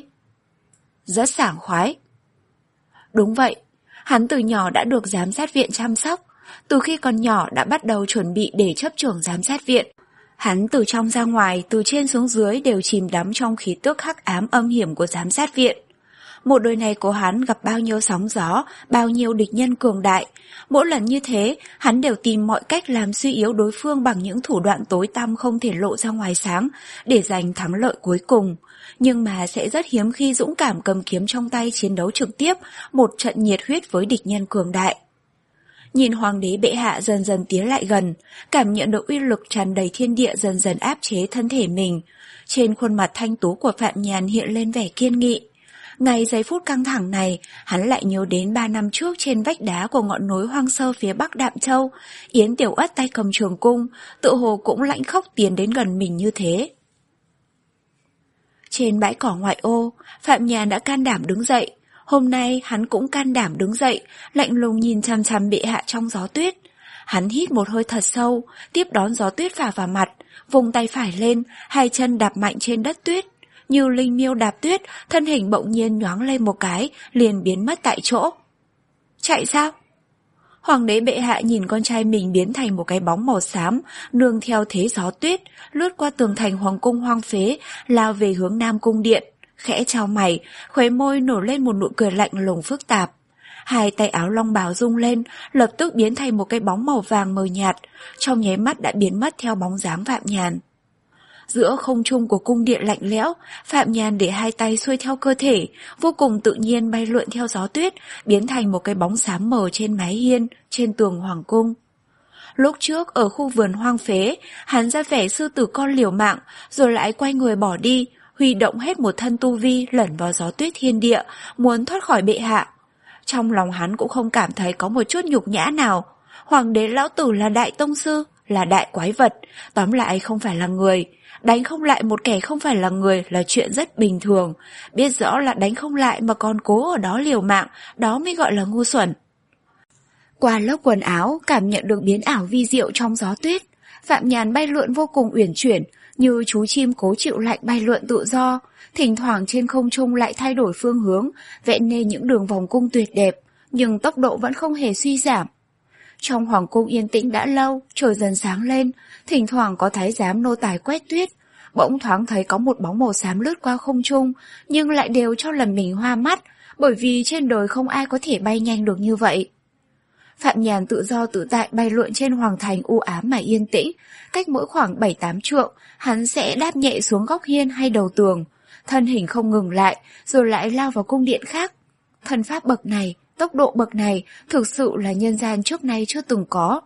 Rất sảng khoái. Đúng vậy, hắn từ nhỏ đã được giám sát viện chăm sóc, từ khi còn nhỏ đã bắt đầu chuẩn bị để chấp trưởng giám sát viện. Hắn từ trong ra ngoài, từ trên xuống dưới đều chìm đắm trong khí tức hắc ám âm hiểm của giám sát viện. Một đời này của hắn gặp bao nhiêu sóng gió, bao nhiêu địch nhân cường đại. Mỗi lần như thế, hắn đều tìm mọi cách làm suy yếu đối phương bằng những thủ đoạn tối tăm không thể lộ ra ngoài sáng, để giành thắng lợi cuối cùng. Nhưng mà sẽ rất hiếm khi dũng cảm cầm kiếm trong tay chiến đấu trực tiếp, một trận nhiệt huyết với địch nhân cường đại. Nhìn hoàng đế bệ hạ dần dần tiến lại gần, cảm nhận được uy lực tràn đầy thiên địa dần dần áp chế thân thể mình. Trên khuôn mặt thanh tú của Phạm Nhàn hiện lên vẻ kiên nghị. Ngay giây phút căng thẳng này, hắn lại nhớ đến ba năm trước trên vách đá của ngọn núi hoang sơ phía bắc Đạm Châu, Yến Tiểu Ất tay cầm trường cung, tự hồ cũng lạnh khóc tiến đến gần mình như thế. Trên bãi cỏ ngoại ô, Phạm Nhàn đã can đảm đứng dậy. Hôm nay hắn cũng can đảm đứng dậy, lạnh lùng nhìn chằm chằm bệ hạ trong gió tuyết. Hắn hít một hơi thật sâu, tiếp đón gió tuyết phả vào mặt, vùng tay phải lên, hai chân đạp mạnh trên đất tuyết. Như linh miêu đạp tuyết, thân hình bỗng nhiên nhoáng lên một cái, liền biến mất tại chỗ. Chạy sao? Hoàng đế bệ hạ nhìn con trai mình biến thành một cái bóng màu xám, nương theo thế gió tuyết, lướt qua tường thành hoàng cung hoang phế, lao về hướng Nam Cung Điện. Khẽ chau mày, khóe môi nổi lên một nụ cười lạnh lùng phức tạp. Hai tay áo long bào rung lên, lập tức biến thành một cái bóng màu vàng mờ nhạt, trong nháy mắt đã biến mất theo bóng dáng Phạm Nhàn. Giữa không trung của cung điện lạnh lẽo, Phạm Nhàn để hai tay xuôi theo cơ thể, vô cùng tự nhiên bay lượn theo gió tuyết, biến thành một cái bóng xám mờ trên mái hiên, trên tường hoàng cung. Lúc trước ở khu vườn hoang phế, hắn ra vẻ sư tử con liều mạng, rồi lại quay người bỏ đi, huy động hết một thân tu vi lẩn vào gió tuyết thiên địa, muốn thoát khỏi bệ hạ. Trong lòng hắn cũng không cảm thấy có một chút nhục nhã nào. Hoàng đế lão tử là đại tông sư, là đại quái vật, tóm lại không phải là người. Đánh không lại một kẻ không phải là người là chuyện rất bình thường. Biết rõ là đánh không lại mà còn cố ở đó liều mạng, đó mới gọi là ngu xuẩn. Qua lớp quần áo, cảm nhận được biến ảo vi diệu trong gió tuyết, Phạm Nhàn bay lượn vô cùng uyển chuyển, như chú chim cố chịu lạnh bay lượn tự do, thỉnh thoảng trên không trung lại thay đổi phương hướng, vẽ nên những đường vòng cung tuyệt đẹp, nhưng tốc độ vẫn không hề suy giảm. Trong hoàng cung yên tĩnh đã lâu, trời dần sáng lên, thỉnh thoảng có thái giám nô tài quét tuyết, bỗng thoáng thấy có một bóng màu xám lướt qua không trung, nhưng lại đều cho lần mình hoa mắt, bởi vì trên đời không ai có thể bay nhanh được như vậy. Phạm Nhàn tự do tự tại bay lượn trên hoàng thành u ám mà yên tĩnh, cách mỗi khoảng bảy tám trượng, hắn sẽ đáp nhẹ xuống góc hiên hay đầu tường, thân hình không ngừng lại, rồi lại lao vào cung điện khác. Thần pháp bậc này, tốc độ bậc này, thực sự là nhân gian trước nay chưa từng có.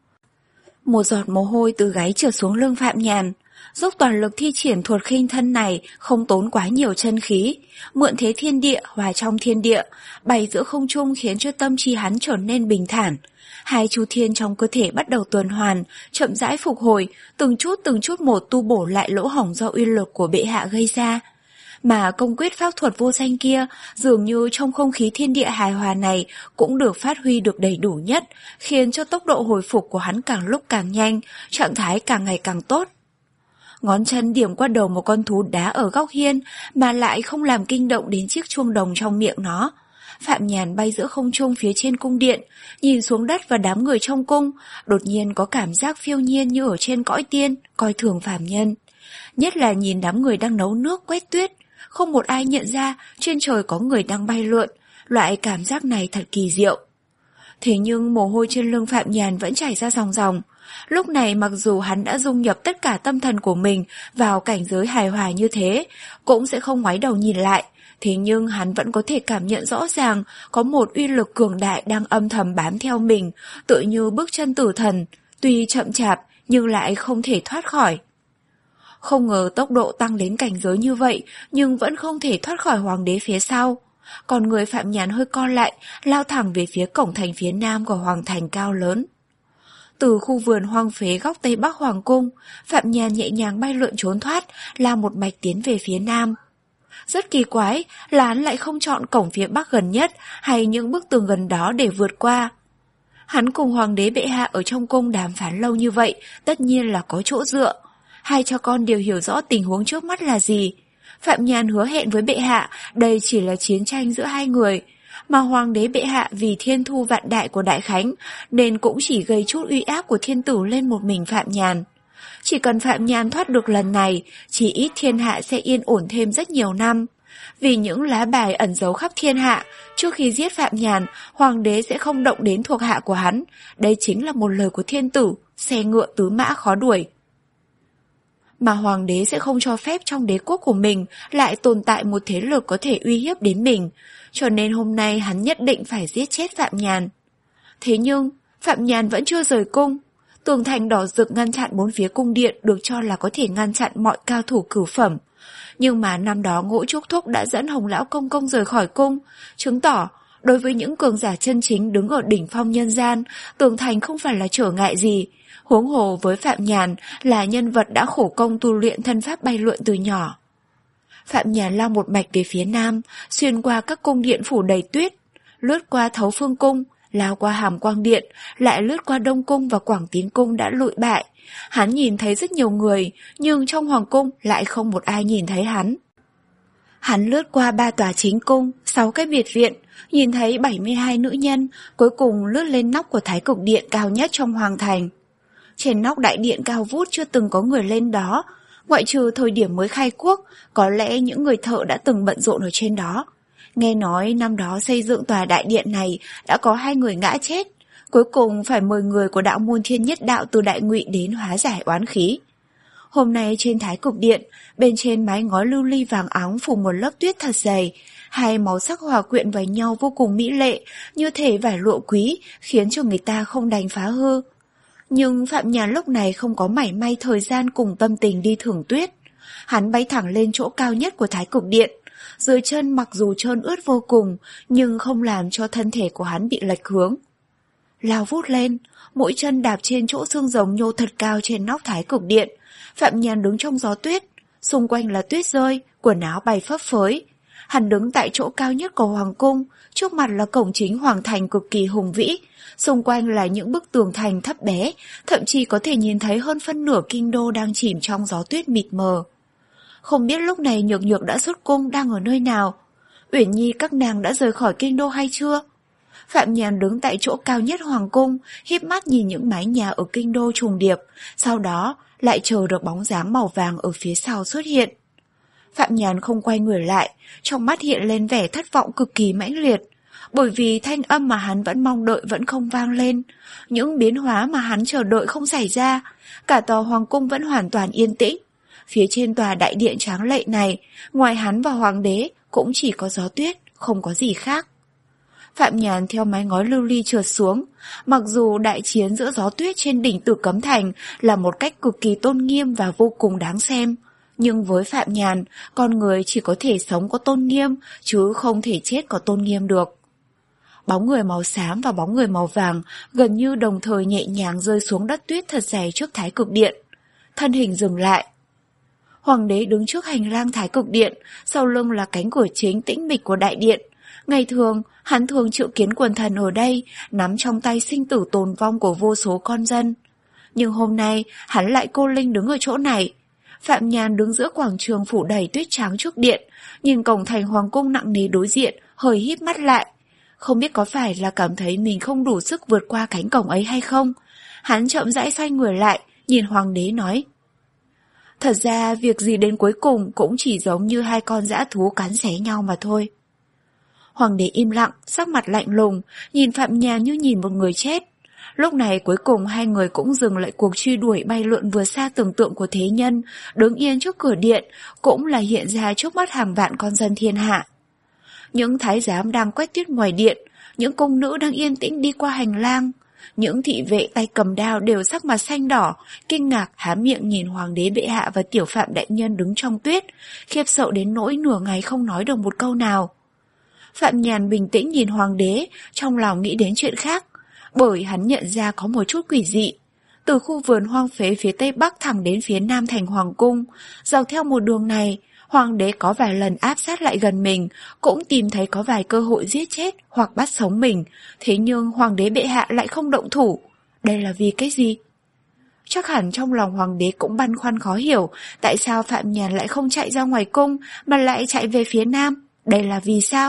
Một giọt mồ hôi từ gáy trượt xuống lưng Phạm Nhàn, dốc toàn lực thi triển thuật khinh thân này, không tốn quá nhiều chân khí, mượn thế thiên địa hòa trong thiên địa, bay giữa không trung khiến cho tâm trí hắn trở nên bình thản. Hai chu thiên trong cơ thể bắt đầu tuần hoàn, chậm rãi phục hồi, từng chút từng chút một tu bổ lại lỗ hổng do uy lực của bệ hạ gây ra. Mà công quyết pháp thuật vô danh kia, dường như trong không khí thiên địa hài hòa này cũng được phát huy được đầy đủ nhất, khiến cho tốc độ hồi phục của hắn càng lúc càng nhanh, trạng thái càng ngày càng tốt. Ngón chân điểm qua đầu một con thú đá ở góc hiên mà lại không làm kinh động đến chiếc chuông đồng trong miệng nó. Phạm Nhàn bay giữa không trung phía trên cung điện, nhìn xuống đất và đám người trong cung, đột nhiên có cảm giác phiêu nhiên như ở trên cõi tiên, coi thường phàm nhân. Nhất là nhìn đám người đang nấu nước quét tuyết, không một ai nhận ra trên trời có người đang bay lượn, loại cảm giác này thật kỳ diệu. Thế nhưng mồ hôi trên lưng Phạm Nhàn vẫn chảy ra ròng ròng. Lúc này mặc dù hắn đã dung nhập tất cả tâm thần của mình vào cảnh giới hài hòa như thế, cũng sẽ không ngoái đầu nhìn lại, thế nhưng hắn vẫn có thể cảm nhận rõ ràng có một uy lực cường đại đang âm thầm bám theo mình, tựa như bước chân tử thần, tuy chậm chạp nhưng lại không thể thoát khỏi. Không ngờ tốc độ tăng đến cảnh giới như vậy nhưng vẫn không thể thoát khỏi hoàng đế phía sau. Còn người Phạm Nhàn hơi co lại, lao thẳng về phía cổng thành phía nam của hoàng thành cao lớn. Từ khu vườn hoang phế góc tây bắc hoàng cung, Phạm Nhàn nhẹ nhàng bay lượn trốn thoát, lao một mạch tiến về phía nam. Rất kỳ quái là hắn lại không chọn cổng phía bắc gần nhất hay những bức tường gần đó để vượt qua. Hắn cùng hoàng đế bệ hạ ở trong cung đàm phán lâu như vậy, tất nhiên là có chỗ dựa. Hai cha con đều hiểu rõ tình huống trước mắt là gì. Phạm Nhàn hứa hẹn với bệ hạ đây chỉ là chiến tranh giữa hai người, mà hoàng đế bệ hạ vì thiên thu vạn đại của Đại Khánh nên cũng chỉ gây chút uy áp của thiên tử lên một mình Phạm Nhàn. Chỉ cần Phạm Nhàn thoát được lần này, chỉ ít thiên hạ sẽ yên ổn thêm rất nhiều năm. Vì những lá bài ẩn giấu khắp thiên hạ, trước khi giết Phạm Nhàn, hoàng đế sẽ không động đến thuộc hạ của hắn. Đây chính là một lời của thiên tử, xe ngựa tứ mã khó đuổi. Mà hoàng đế sẽ không cho phép trong đế quốc của mình lại tồn tại một thế lực có thể uy hiếp đến mình, cho nên hôm nay hắn nhất định phải giết chết Phạm Nhàn. Thế nhưng, Phạm Nhàn vẫn chưa rời cung. Tường thành đỏ rực ngăn chặn bốn phía cung điện được cho là có thể ngăn chặn mọi cao thủ cửu phẩm. Nhưng mà năm đó Ngũ Trúc Thúc đã dẫn Hồng Lão Công Công rời khỏi cung, chứng tỏ đối với những cường giả chân chính đứng ở đỉnh phong nhân gian, tường thành không phải là trở ngại gì. Huống hồ với Phạm Nhàn là nhân vật đã khổ công tu luyện thân pháp bay lượn từ nhỏ. Phạm Nhàn lao một mạch về phía nam, xuyên qua các cung điện phủ đầy tuyết, lướt qua Thấu Phương Cung, lao qua Hàm Quang Điện, lại lướt qua Đông Cung và Quảng Tín Cung đã lụi bại. Hắn nhìn thấy rất nhiều người, nhưng trong Hoàng Cung lại không một ai nhìn thấy hắn. Hắn lướt qua ba tòa chính cung, sáu cái biệt viện, nhìn thấy bảy mươi hai nữ nhân, cuối cùng lướt lên nóc của Thái Cực Điện cao nhất trong Hoàng Thành. Trên nóc đại điện cao vút chưa từng có người lên đó, ngoại trừ thời điểm mới khai quốc, có lẽ những người thợ đã từng bận rộn ở trên đó. Nghe nói năm đó xây dựng tòa đại điện này đã có hai người ngã chết, cuối cùng phải mời người của đạo môn Thiên Nhất Đạo từ Đại Ngụy đến hóa giải oán khí. Hôm nay trên Thái Cực Điện, bên trên mái ngói lưu ly vàng óng phủ một lớp tuyết thật dày, hai màu sắc hòa quyện với nhau vô cùng mỹ lệ, như thể vải lụa quý, khiến cho người ta không đành phá hư. Nhưng Phạm Nhàn lúc này không có mảy may thời gian cùng tâm tình đi thưởng tuyết. Hắn bay thẳng lên chỗ cao nhất của Thái Cực Điện. Dưới chân mặc dù trơn ướt vô cùng, nhưng không làm cho thân thể của hắn bị lệch hướng. Lao vút lên, mỗi chân đạp trên chỗ xương rồng nhô thật cao trên nóc Thái Cực Điện. Phạm Nhàn đứng trong gió tuyết, xung quanh là tuyết rơi, quần áo bay phấp phới. Hắn đứng tại chỗ cao nhất của Hoàng Cung, trước mặt là cổng chính Hoàng Thành cực kỳ hùng vĩ, xung quanh là những bức tường thành thấp bé, thậm chí có thể nhìn thấy hơn phân nửa kinh đô đang chìm trong gió tuyết mịt mờ. Không biết lúc này Nhược Nhược đã xuất cung đang ở nơi nào, Uyển Nhi các nàng đã rời khỏi kinh đô hay chưa? Phạm Nhàn đứng tại chỗ cao nhất Hoàng Cung, híp mắt nhìn những mái nhà ở kinh đô trùng điệp, sau đó lại chờ được bóng dáng màu vàng ở phía sau xuất hiện. Phạm Nhàn không quay người lại, trong mắt hiện lên vẻ thất vọng cực kỳ mãnh liệt, bởi vì thanh âm mà hắn vẫn mong đợi vẫn không vang lên, những biến hóa mà hắn chờ đợi không xảy ra, cả tòa Hoàng Cung vẫn hoàn toàn yên tĩnh. Phía trên tòa đại điện tráng lệ này, ngoài hắn và Hoàng đế cũng chỉ có gió tuyết, không có gì khác. Phạm Nhàn theo mái ngói lưu ly trượt xuống, mặc dù đại chiến giữa gió tuyết trên đỉnh Tử Cấm Thành là một cách cực kỳ tôn nghiêm và vô cùng đáng xem, nhưng với Phạm Nhàn, con người chỉ có thể sống có tôn nghiêm, chứ không thể chết có tôn nghiêm được. Bóng người màu xám và bóng người màu vàng gần như đồng thời nhẹ nhàng rơi xuống đất tuyết thật dày trước Thái Cực Điện. Thân hình dừng lại. Hoàng đế đứng trước hành lang Thái Cực Điện, sau lưng là cánh cửa chính tĩnh mịch của đại điện. Ngày thường, hắn thường triệu kiến quần thần ở đây, nắm trong tay sinh tử tồn vong của vô số con dân. Nhưng hôm nay, hắn lại cô linh đứng ở chỗ này. Phạm Nhàn đứng giữa quảng trường phủ đầy tuyết trắng trước điện, nhìn cổng thành Hoàng Cung nặng nề đối diện, hơi híp mắt lại. Không biết có phải là cảm thấy mình không đủ sức vượt qua cánh cổng ấy hay không? Hắn chậm rãi xoay người lại, nhìn Hoàng đế nói. Thật ra việc gì đến cuối cùng cũng chỉ giống như hai con dã thú cắn xé nhau mà thôi. Hoàng đế im lặng, sắc mặt lạnh lùng, nhìn Phạm Nhàn như nhìn một người chết. Lúc này cuối cùng hai người cũng dừng lại cuộc truy đuổi bay lượn vừa xa tưởng tượng của thế nhân, đứng yên trước cửa điện, cũng là hiện ra trước mắt hàng vạn con dân thiên hạ. Những thái giám đang quét tuyết ngoài điện, những cung nữ đang yên tĩnh đi qua hành lang, những thị vệ tay cầm đao đều sắc mặt xanh đỏ, kinh ngạc há miệng nhìn Hoàng đế bệ hạ và tiểu Phạm đại nhân đứng trong tuyết, khiếp sợ đến nỗi nửa ngày không nói được một câu nào. Phạm Nhàn bình tĩnh nhìn Hoàng đế, trong lòng nghĩ đến chuyện khác, bởi hắn nhận ra có một chút quỷ dị. Từ khu vườn hoang phế phía tây bắc thẳng đến phía nam thành Hoàng Cung, dọc theo một đường này, Hoàng đế có vài lần áp sát lại gần mình, cũng tìm thấy có vài cơ hội giết chết hoặc bắt sống mình, thế nhưng Hoàng đế bệ hạ lại không động thủ. Đây là vì cái gì? Chắc hẳn trong lòng Hoàng đế cũng băn khoăn khó hiểu, tại sao Phạm Nhàn lại không chạy ra ngoài cung mà lại chạy về phía nam? Đây là vì sao?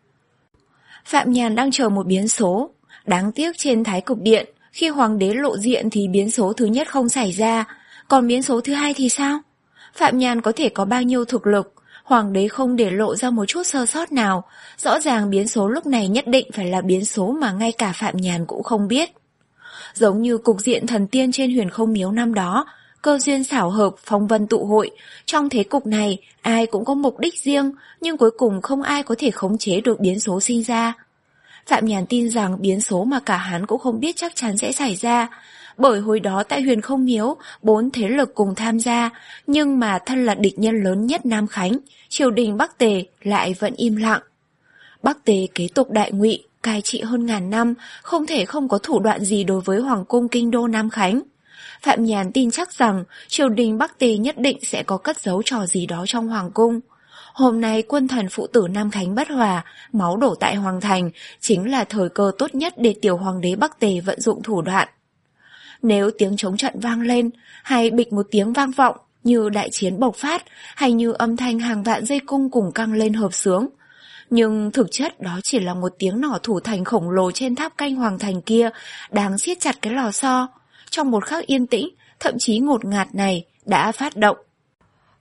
Phạm Nhàn đang chờ một biến số. Đáng tiếc trên Thái Cực Điện, khi Hoàng đế lộ diện thì biến số thứ nhất không xảy ra, còn biến số thứ hai thì sao? Phạm Nhàn có thể có bao nhiêu thực lực, Hoàng đế không để lộ ra một chút sơ sót nào, rõ ràng biến số lúc này nhất định phải là biến số mà ngay cả Phạm Nhàn cũng không biết. Giống như cục diện thần tiên trên Huyền Không Miếu năm đó, cơ duyên xảo hợp, phong vân tụ hội, trong thế cục này ai cũng có mục đích riêng, nhưng cuối cùng không ai có thể khống chế được biến số sinh ra. Phạm Nhàn tin rằng biến số mà cả hắn cũng không biết chắc chắn sẽ xảy ra, bởi hồi đó tại Huyền Không Miếu, bốn thế lực cùng tham gia, nhưng mà thân là địch nhân lớn nhất Nam Khánh, triều đình Bắc Tề lại vẫn im lặng. Bắc Tề kế tục Đại Ngụy, cai trị hơn ngàn năm, không thể không có thủ đoạn gì đối với Hoàng Cung kinh đô Nam Khánh. Phạm Nhàn tin chắc rằng triều đình Bắc Tề nhất định sẽ có cất giấu trò gì đó trong Hoàng Cung. Hôm nay quân thần phụ tử Nam Khánh bất hòa, máu đổ tại Hoàng Thành, chính là thời cơ tốt nhất để tiểu hoàng đế Bắc Tề vận dụng thủ đoạn. Nếu tiếng trống trận vang lên, hay bịch một tiếng vang vọng, như đại chiến bộc phát, hay như âm thanh hàng vạn dây cung cùng căng lên hợp xướng. Nhưng thực chất đó chỉ là một tiếng nỏ thủ thành khổng lồ trên tháp canh Hoàng Thành kia, đang siết chặt cái lò xo. Trong một khắc yên tĩnh, thậm chí ngột ngạt này, đã phát động.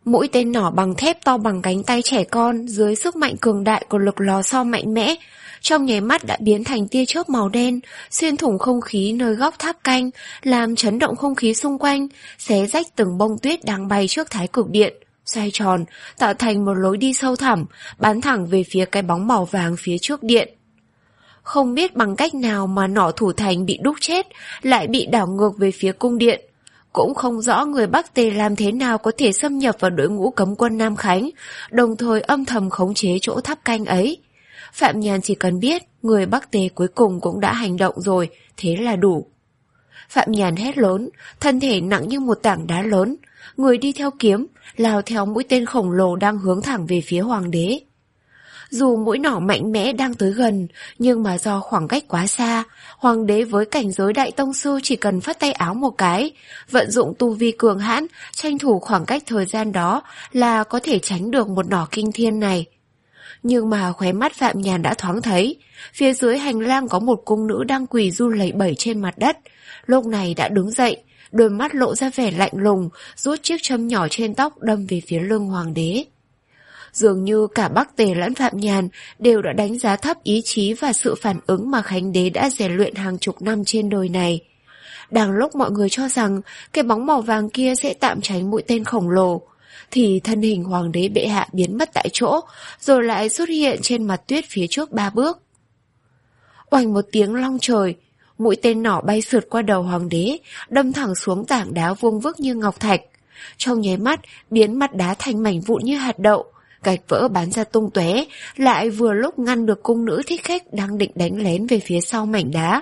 Mũi tên nỏ bằng thép to bằng cánh tay trẻ con dưới sức mạnh cường đại của lực lò xo mạnh mẽ, trong nháy mắt đã biến thành tia chớp màu đen, xuyên thủng không khí nơi góc tháp canh, làm chấn động không khí xung quanh, xé rách từng bông tuyết đang bay trước thái cực điện, xoay tròn, tạo thành một lối đi sâu thẳm, bắn thẳng về phía cái bóng màu vàng phía trước điện. Không biết bằng cách nào mà nỏ thủ thành bị đúc chết, lại bị đảo ngược về phía cung điện. Cũng không rõ người Bắc Tề làm thế nào có thể xâm nhập vào đội ngũ cấm quân Nam Khánh, đồng thời âm thầm khống chế chỗ tháp canh ấy. Phạm Nhàn chỉ cần biết người Bắc Tề cuối cùng cũng đã hành động rồi, thế là đủ. Phạm Nhàn hét lớn, thân thể nặng như một tảng đá lớn, người đi theo kiếm, lao theo mũi tên khổng lồ đang hướng thẳng về phía hoàng đế. Dù mũi nỏ mạnh mẽ đang tới gần, nhưng mà do khoảng cách quá xa, hoàng đế với cảnh giới đại tông sư chỉ cần phất tay áo một cái, vận dụng tu vi cường hãn, tranh thủ khoảng cách thời gian đó là có thể tránh được một nỏ kinh thiên này. Nhưng mà khóe mắt Phạm Nhàn đã thoáng thấy, phía dưới hành lang có một cung nữ đang quỳ run lẩy bẩy trên mặt đất, lúc này đã đứng dậy, đôi mắt lộ ra vẻ lạnh lùng, rút chiếc châm nhỏ trên tóc đâm về phía lưng hoàng đế. Dường như cả Bắc Tề lẫn Phạm Nhàn đều đã đánh giá thấp ý chí và sự phản ứng mà Khánh đế đã rèn luyện hàng chục năm trên đời này. Đang lúc mọi người cho rằng cái bóng màu vàng kia sẽ tạm tránh mũi tên khổng lồ, thì thân hình hoàng đế bệ hạ biến mất tại chỗ, rồi lại xuất hiện trên mặt tuyết phía trước ba bước. Oành một tiếng long trời, mũi tên nỏ bay sượt qua đầu hoàng đế, đâm thẳng xuống tảng đá vuông vức như ngọc thạch. Trong nháy mắt, biến mặt đá thành mảnh vụn như hạt đậu, gạch vỡ bắn ra tung tóe, lại vừa lúc ngăn được cung nữ thích khách đang định đánh lén về phía sau mảnh đá.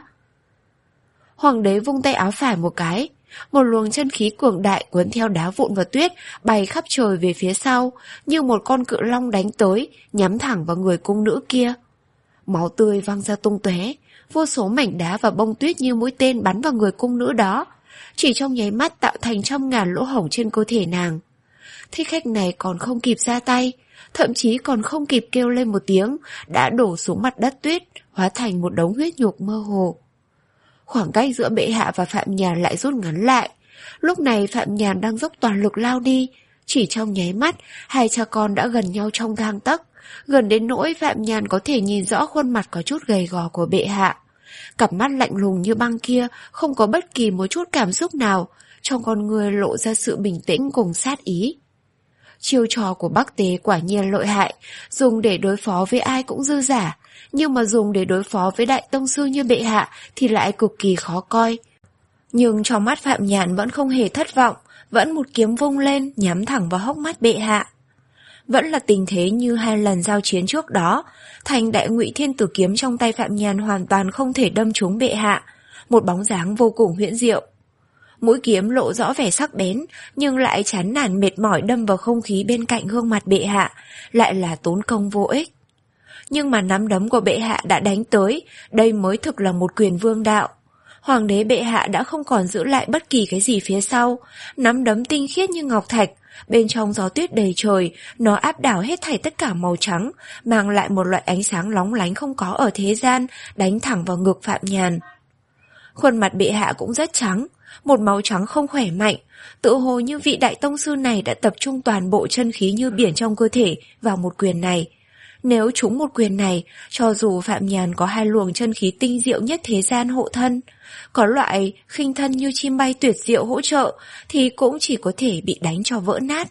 Hoàng đế vung tay áo phải một cái, một luồng chân khí cường đại cuốn theo đá vụn và tuyết bay khắp trời về phía sau, như một con cự long đánh tới, nhắm thẳng vào người cung nữ kia. Máu tươi văng ra tung tóe, vô số mảnh đá và bông tuyết như mũi tên bắn vào người cung nữ đó, chỉ trong nháy mắt tạo thành trăm ngàn lỗ hổng trên cơ thể nàng. Thích khách này còn không kịp ra tay, thậm chí còn không kịp kêu lên một tiếng, đã đổ xuống mặt đất tuyết, hóa thành một đống huyết nhục mơ hồ. Khoảng cách giữa bệ hạ và Phạm Nhàn lại rút ngắn lại. Lúc này Phạm Nhàn đang dốc toàn lực lao đi, chỉ trong nháy mắt, hai cha con đã gần nhau trong gang tấc, gần đến nỗi Phạm Nhàn có thể nhìn rõ khuôn mặt có chút gầy gò của bệ hạ. Cặp mắt lạnh lùng như băng kia không có bất kỳ một chút cảm xúc nào, trong con người lộ ra sự bình tĩnh cùng sát ý. Chiêu trò của Bắc Tề quả nhiên lợi hại, dùng để đối phó với ai cũng dư giả, nhưng mà dùng để đối phó với đại tông sư như bệ hạ thì lại cực kỳ khó coi. Nhưng trong mắt Phạm Nhàn vẫn không hề thất vọng, vẫn một kiếm vung lên nhắm thẳng vào hốc mắt bệ hạ. Vẫn là tình thế như hai lần giao chiến trước đó, thành đại ngụy thiên tử kiếm trong tay Phạm Nhàn hoàn toàn không thể đâm trúng bệ hạ, một bóng dáng vô cùng huyễn diệu. Mũi kiếm lộ rõ vẻ sắc bén, nhưng lại chán nản mệt mỏi đâm vào không khí bên cạnh gương mặt bệ hạ, lại là tốn công vô ích. Nhưng mà nắm đấm của bệ hạ đã đánh tới, đây mới thực là một quyền vương đạo. Hoàng đế bệ hạ đã không còn giữ lại bất kỳ cái gì phía sau, nắm đấm tinh khiết như ngọc thạch, bên trong gió tuyết đầy trời, nó áp đảo hết thảy tất cả màu trắng, mang lại một loại ánh sáng lóng lánh không có ở thế gian, đánh thẳng vào ngực Phạm Nhàn. Khuôn mặt bệ hạ cũng rất trắng, một màu trắng không khỏe mạnh, tự hồ như vị đại tông sư này đã tập trung toàn bộ chân khí như biển trong cơ thể vào một quyền này. Nếu trúng một quyền này, cho dù Phạm Nhàn có hai luồng chân khí tinh diệu nhất thế gian hộ thân, có loại khinh thân như chim bay tuyệt diệu hỗ trợ, thì cũng chỉ có thể bị đánh cho vỡ nát.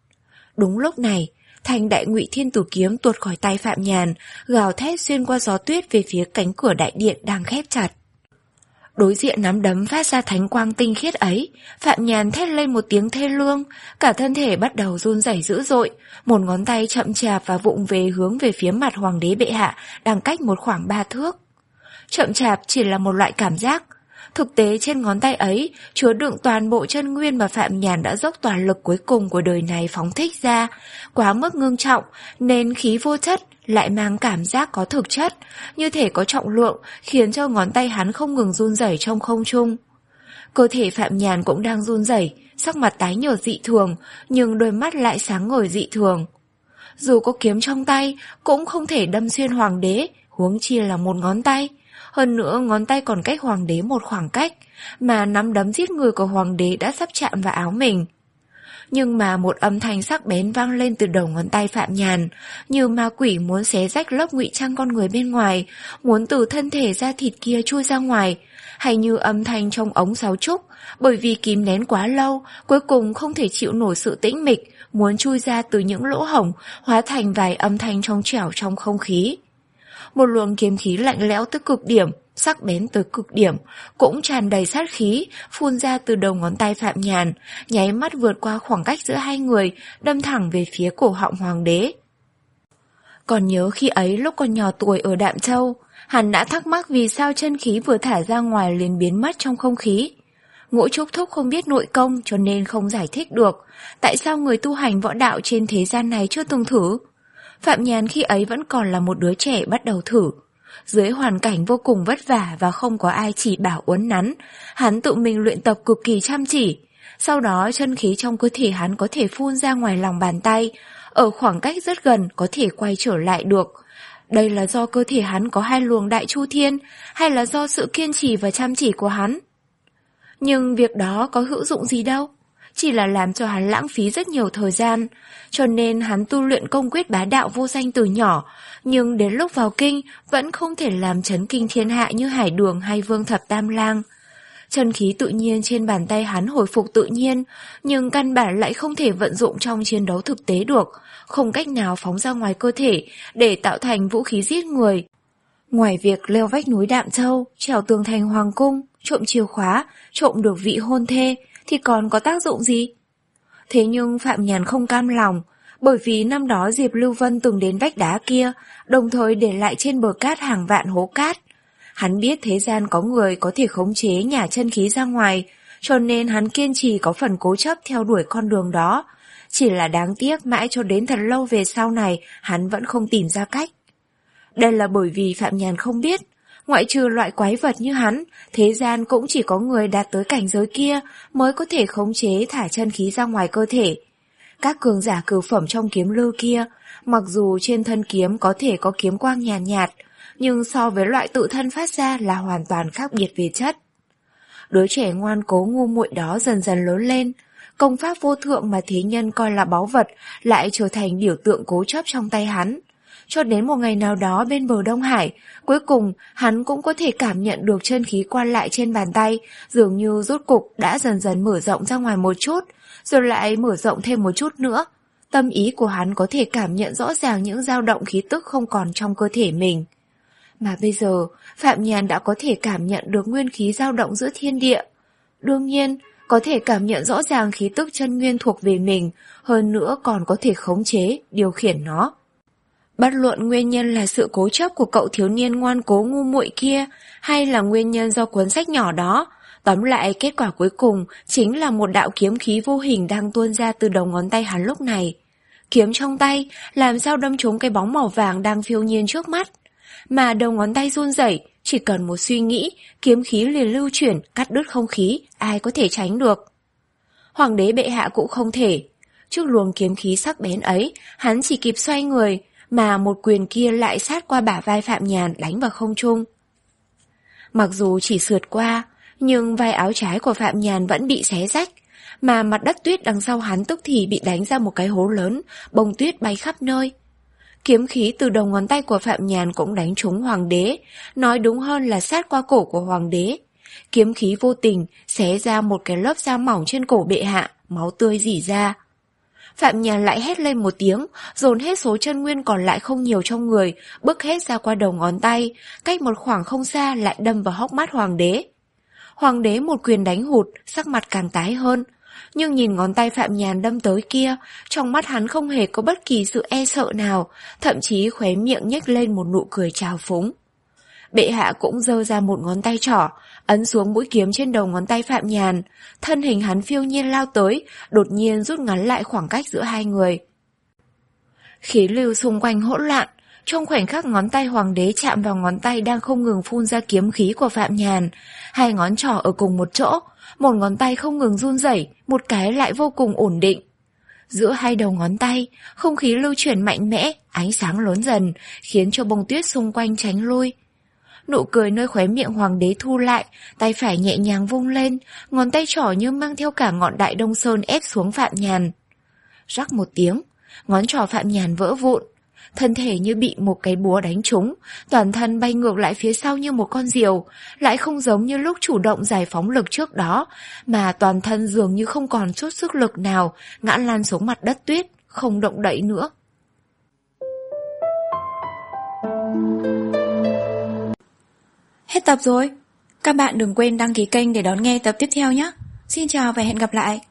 Đúng lúc này, thanh đại ngụy thiên tử kiếm tuột khỏi tay Phạm Nhàn, gào thét xuyên qua gió tuyết về phía cánh cửa đại điện đang khép chặt. Đối diện nắm đấm phát ra thánh quang tinh khiết ấy, Phạm Nhàn thét lên một tiếng thê lương, cả thân thể bắt đầu run rẩy dữ dội, một ngón tay chậm chạp và vụng về hướng về phía mặt hoàng đế bệ hạ đang cách một khoảng ba thước. Chậm chạp chỉ là một loại cảm giác, thực tế trên ngón tay ấy chứa đựng toàn bộ chân nguyên mà Phạm Nhàn đã dốc toàn lực cuối cùng của đời này phóng thích ra, quá mức ngưng trọng nên khí vô chất lại mang cảm giác có thực chất, như thể có trọng lượng, khiến cho ngón tay hắn không ngừng run rẩy trong không trung. Cơ thể Phạm Nhàn cũng đang run rẩy, sắc mặt tái nhợt dị thường, nhưng đôi mắt lại sáng ngời dị thường. Dù có kiếm trong tay, cũng không thể đâm xuyên hoàng đế, huống chi là một ngón tay. Hơn nữa ngón tay còn cách hoàng đế một khoảng cách, mà nắm đấm giết người của hoàng đế đã sắp chạm vào áo mình. Nhưng mà một âm thanh sắc bén vang lên từ đầu ngón tay Phạm Nhàn, như ma quỷ muốn xé rách lớp ngụy trang con người bên ngoài, muốn từ thân thể da thịt kia chui ra ngoài, hay như âm thanh trong ống sáo trúc, bởi vì kìm nén quá lâu, cuối cùng không thể chịu nổi sự tĩnh mịch, muốn chui ra từ những lỗ hổng, hóa thành vài âm thanh trong trẻo trong không khí. Một luồng kiếm khí lạnh lẽo tới cực điểm, sắc bén tới cực điểm, cũng tràn đầy sát khí, phun ra từ đầu ngón tay Phạm Nhàn, nháy mắt vượt qua khoảng cách giữa hai người, đâm thẳng về phía cổ họng hoàng đế. Còn nhớ khi ấy lúc còn nhỏ tuổi ở Đạm Châu, hắn đã thắc mắc vì sao chân khí vừa thả ra ngoài liền biến mất trong không khí. Ngũ Trúc Thúc không biết nội công cho nên không giải thích được tại sao người tu hành võ đạo trên thế gian này chưa từng thử. Phạm Nhàn khi ấy vẫn còn là một đứa trẻ bắt đầu thử. Dưới hoàn cảnh vô cùng vất vả và không có ai chỉ bảo uốn nắn, hắn tự mình luyện tập cực kỳ chăm chỉ. Sau đó chân khí trong cơ thể hắn có thể phun ra ngoài lòng bàn tay, ở khoảng cách rất gần có thể quay trở lại được. Đây là do cơ thể hắn có hai luồng đại chu thiên, hay là do sự kiên trì và chăm chỉ của hắn? Nhưng việc đó có hữu dụng gì đâu, chỉ là làm cho hắn lãng phí rất nhiều thời gian, cho nên hắn tu luyện công quyết bá đạo vô danh từ nhỏ, nhưng đến lúc vào kinh vẫn không thể làm chấn kinh thiên hạ như Hải Đường hay Vương Thập Tam Lang. Chân khí tự nhiên trên bàn tay hắn hồi phục tự nhiên, nhưng căn bản lại không thể vận dụng trong chiến đấu thực tế được, không cách nào phóng ra ngoài cơ thể để tạo thành vũ khí giết người. Ngoài việc leo vách núi Đạm Châu, trèo tường thành hoàng cung, trộm chìa khóa, trộm được vị hôn thê, thì còn có tác dụng gì? Thế nhưng Phạm Nhàn không cam lòng, bởi vì năm đó Diệp Lưu Vân từng đến vách đá kia, đồng thời để lại trên bờ cát hàng vạn hố cát. Hắn biết thế gian có người có thể khống chế nhả chân khí ra ngoài, cho nên hắn kiên trì có phần cố chấp theo đuổi con đường đó. Chỉ là đáng tiếc mãi cho đến thật lâu về sau này, hắn vẫn không tìm ra cách. Đây là bởi vì Phạm Nhàn không biết, ngoại trừ loại quái vật như hắn, thế gian cũng chỉ có người đạt tới cảnh giới kia mới có thể khống chế thả chân khí ra ngoài cơ thể. Các cường giả cửu phẩm trong kiếm lư kia, mặc dù trên thân kiếm có thể có kiếm quang nhàn nhạt, nhạt, nhưng so với loại tự thân phát ra là hoàn toàn khác biệt về chất. Đứa trẻ ngoan cố ngu muội đó dần dần lớn lên, công pháp vô thượng mà thế nhân coi là báu vật lại trở thành biểu tượng cố chấp trong tay hắn. Cho đến một ngày nào đó bên bờ Đông Hải, cuối cùng hắn cũng có thể cảm nhận được chân khí qua lại trên bàn tay, dường như rốt cục đã dần dần mở rộng ra ngoài một chút, rồi lại mở rộng thêm một chút nữa. Tâm ý của hắn có thể cảm nhận rõ ràng những dao động khí tức không còn trong cơ thể mình. Mà bây giờ, Phạm Nhàn đã có thể cảm nhận được nguyên khí dao động giữa thiên địa. Đương nhiên, có thể cảm nhận rõ ràng khí tức chân nguyên thuộc về mình, hơn nữa còn có thể khống chế, điều khiển nó. Bất luận nguyên nhân là sự cố chấp của cậu thiếu niên ngoan cố ngu muội kia, hay là nguyên nhân do cuốn sách nhỏ đó, tóm lại kết quả cuối cùng chính là một đạo kiếm khí vô hình đang tuôn ra từ đầu ngón tay hắn lúc này. Kiếm trong tay làm sao đâm trúng cái bóng màu vàng đang phiêu nhiên trước mắt, mà đầu ngón tay run rẩy, chỉ cần một suy nghĩ, kiếm khí liền lưu chuyển, cắt đứt không khí, ai có thể tránh được. Hoàng đế bệ hạ cũng không thể. Trước luồng kiếm khí sắc bén ấy, hắn chỉ kịp xoay người, mà một quyền kia lại sát qua bả vai Phạm Nhàn đánh vào không trung. Mặc dù chỉ sượt qua, nhưng vai áo trái của Phạm Nhàn vẫn bị xé rách, mà mặt đất tuyết đằng sau hắn tức thì bị đánh ra một cái hố lớn, bông tuyết bay khắp nơi. Kiếm khí từ đầu ngón tay của Phạm Nhàn cũng đánh trúng hoàng đế, nói đúng hơn là sát qua cổ của hoàng đế. Kiếm khí vô tình xé ra một cái lớp da mỏng trên cổ bệ hạ, máu tươi rỉ ra. Phạm Nhàn lại hét lên một tiếng, dồn hết số chân nguyên còn lại không nhiều trong người, bước hết ra qua đầu ngón tay, cách một khoảng không xa lại đâm vào hốc mắt hoàng đế. Hoàng đế một quyền đánh hụt, sắc mặt càng tái hơn, nhưng nhìn ngón tay Phạm Nhàn đâm tới kia, trong mắt hắn không hề có bất kỳ sự e sợ nào, thậm chí khóe miệng nhếch lên một nụ cười trào phúng. Bệ hạ cũng giơ ra một ngón tay trỏ, ấn xuống mũi kiếm trên đầu ngón tay Phạm Nhàn, thân hình hắn phiêu nhiên lao tới, đột nhiên rút ngắn lại khoảng cách giữa hai người. Khí lưu xung quanh hỗn loạn, trong khoảnh khắc ngón tay hoàng đế chạm vào ngón tay đang không ngừng phun ra kiếm khí của Phạm Nhàn, hai ngón trỏ ở cùng một chỗ, một ngón tay không ngừng run rẩy, một cái lại vô cùng ổn định. Giữa hai đầu ngón tay, không khí lưu chuyển mạnh mẽ, ánh sáng lớn dần, khiến cho bông tuyết xung quanh tránh lui. Nụ cười nơi khóe miệng hoàng đế thu lại, tay phải nhẹ nhàng vung lên, ngón tay trỏ như mang theo cả ngọn đại Đông Sơn ép xuống Phạm Nhàn. Rắc một tiếng, ngón trỏ Phạm Nhàn vỡ vụn. Thân thể như bị một cái búa đánh trúng, toàn thân bay ngược lại phía sau như một con diều, lại không giống như lúc chủ động giải phóng lực trước đó, mà toàn thân dường như không còn chút sức lực nào, ngã lăn xuống mặt đất tuyết, không động đậy nữa. Hết tập rồi. Các bạn đừng quên đăng ký kênh để đón nghe tập tiếp theo nhé. Xin chào và hẹn gặp lại.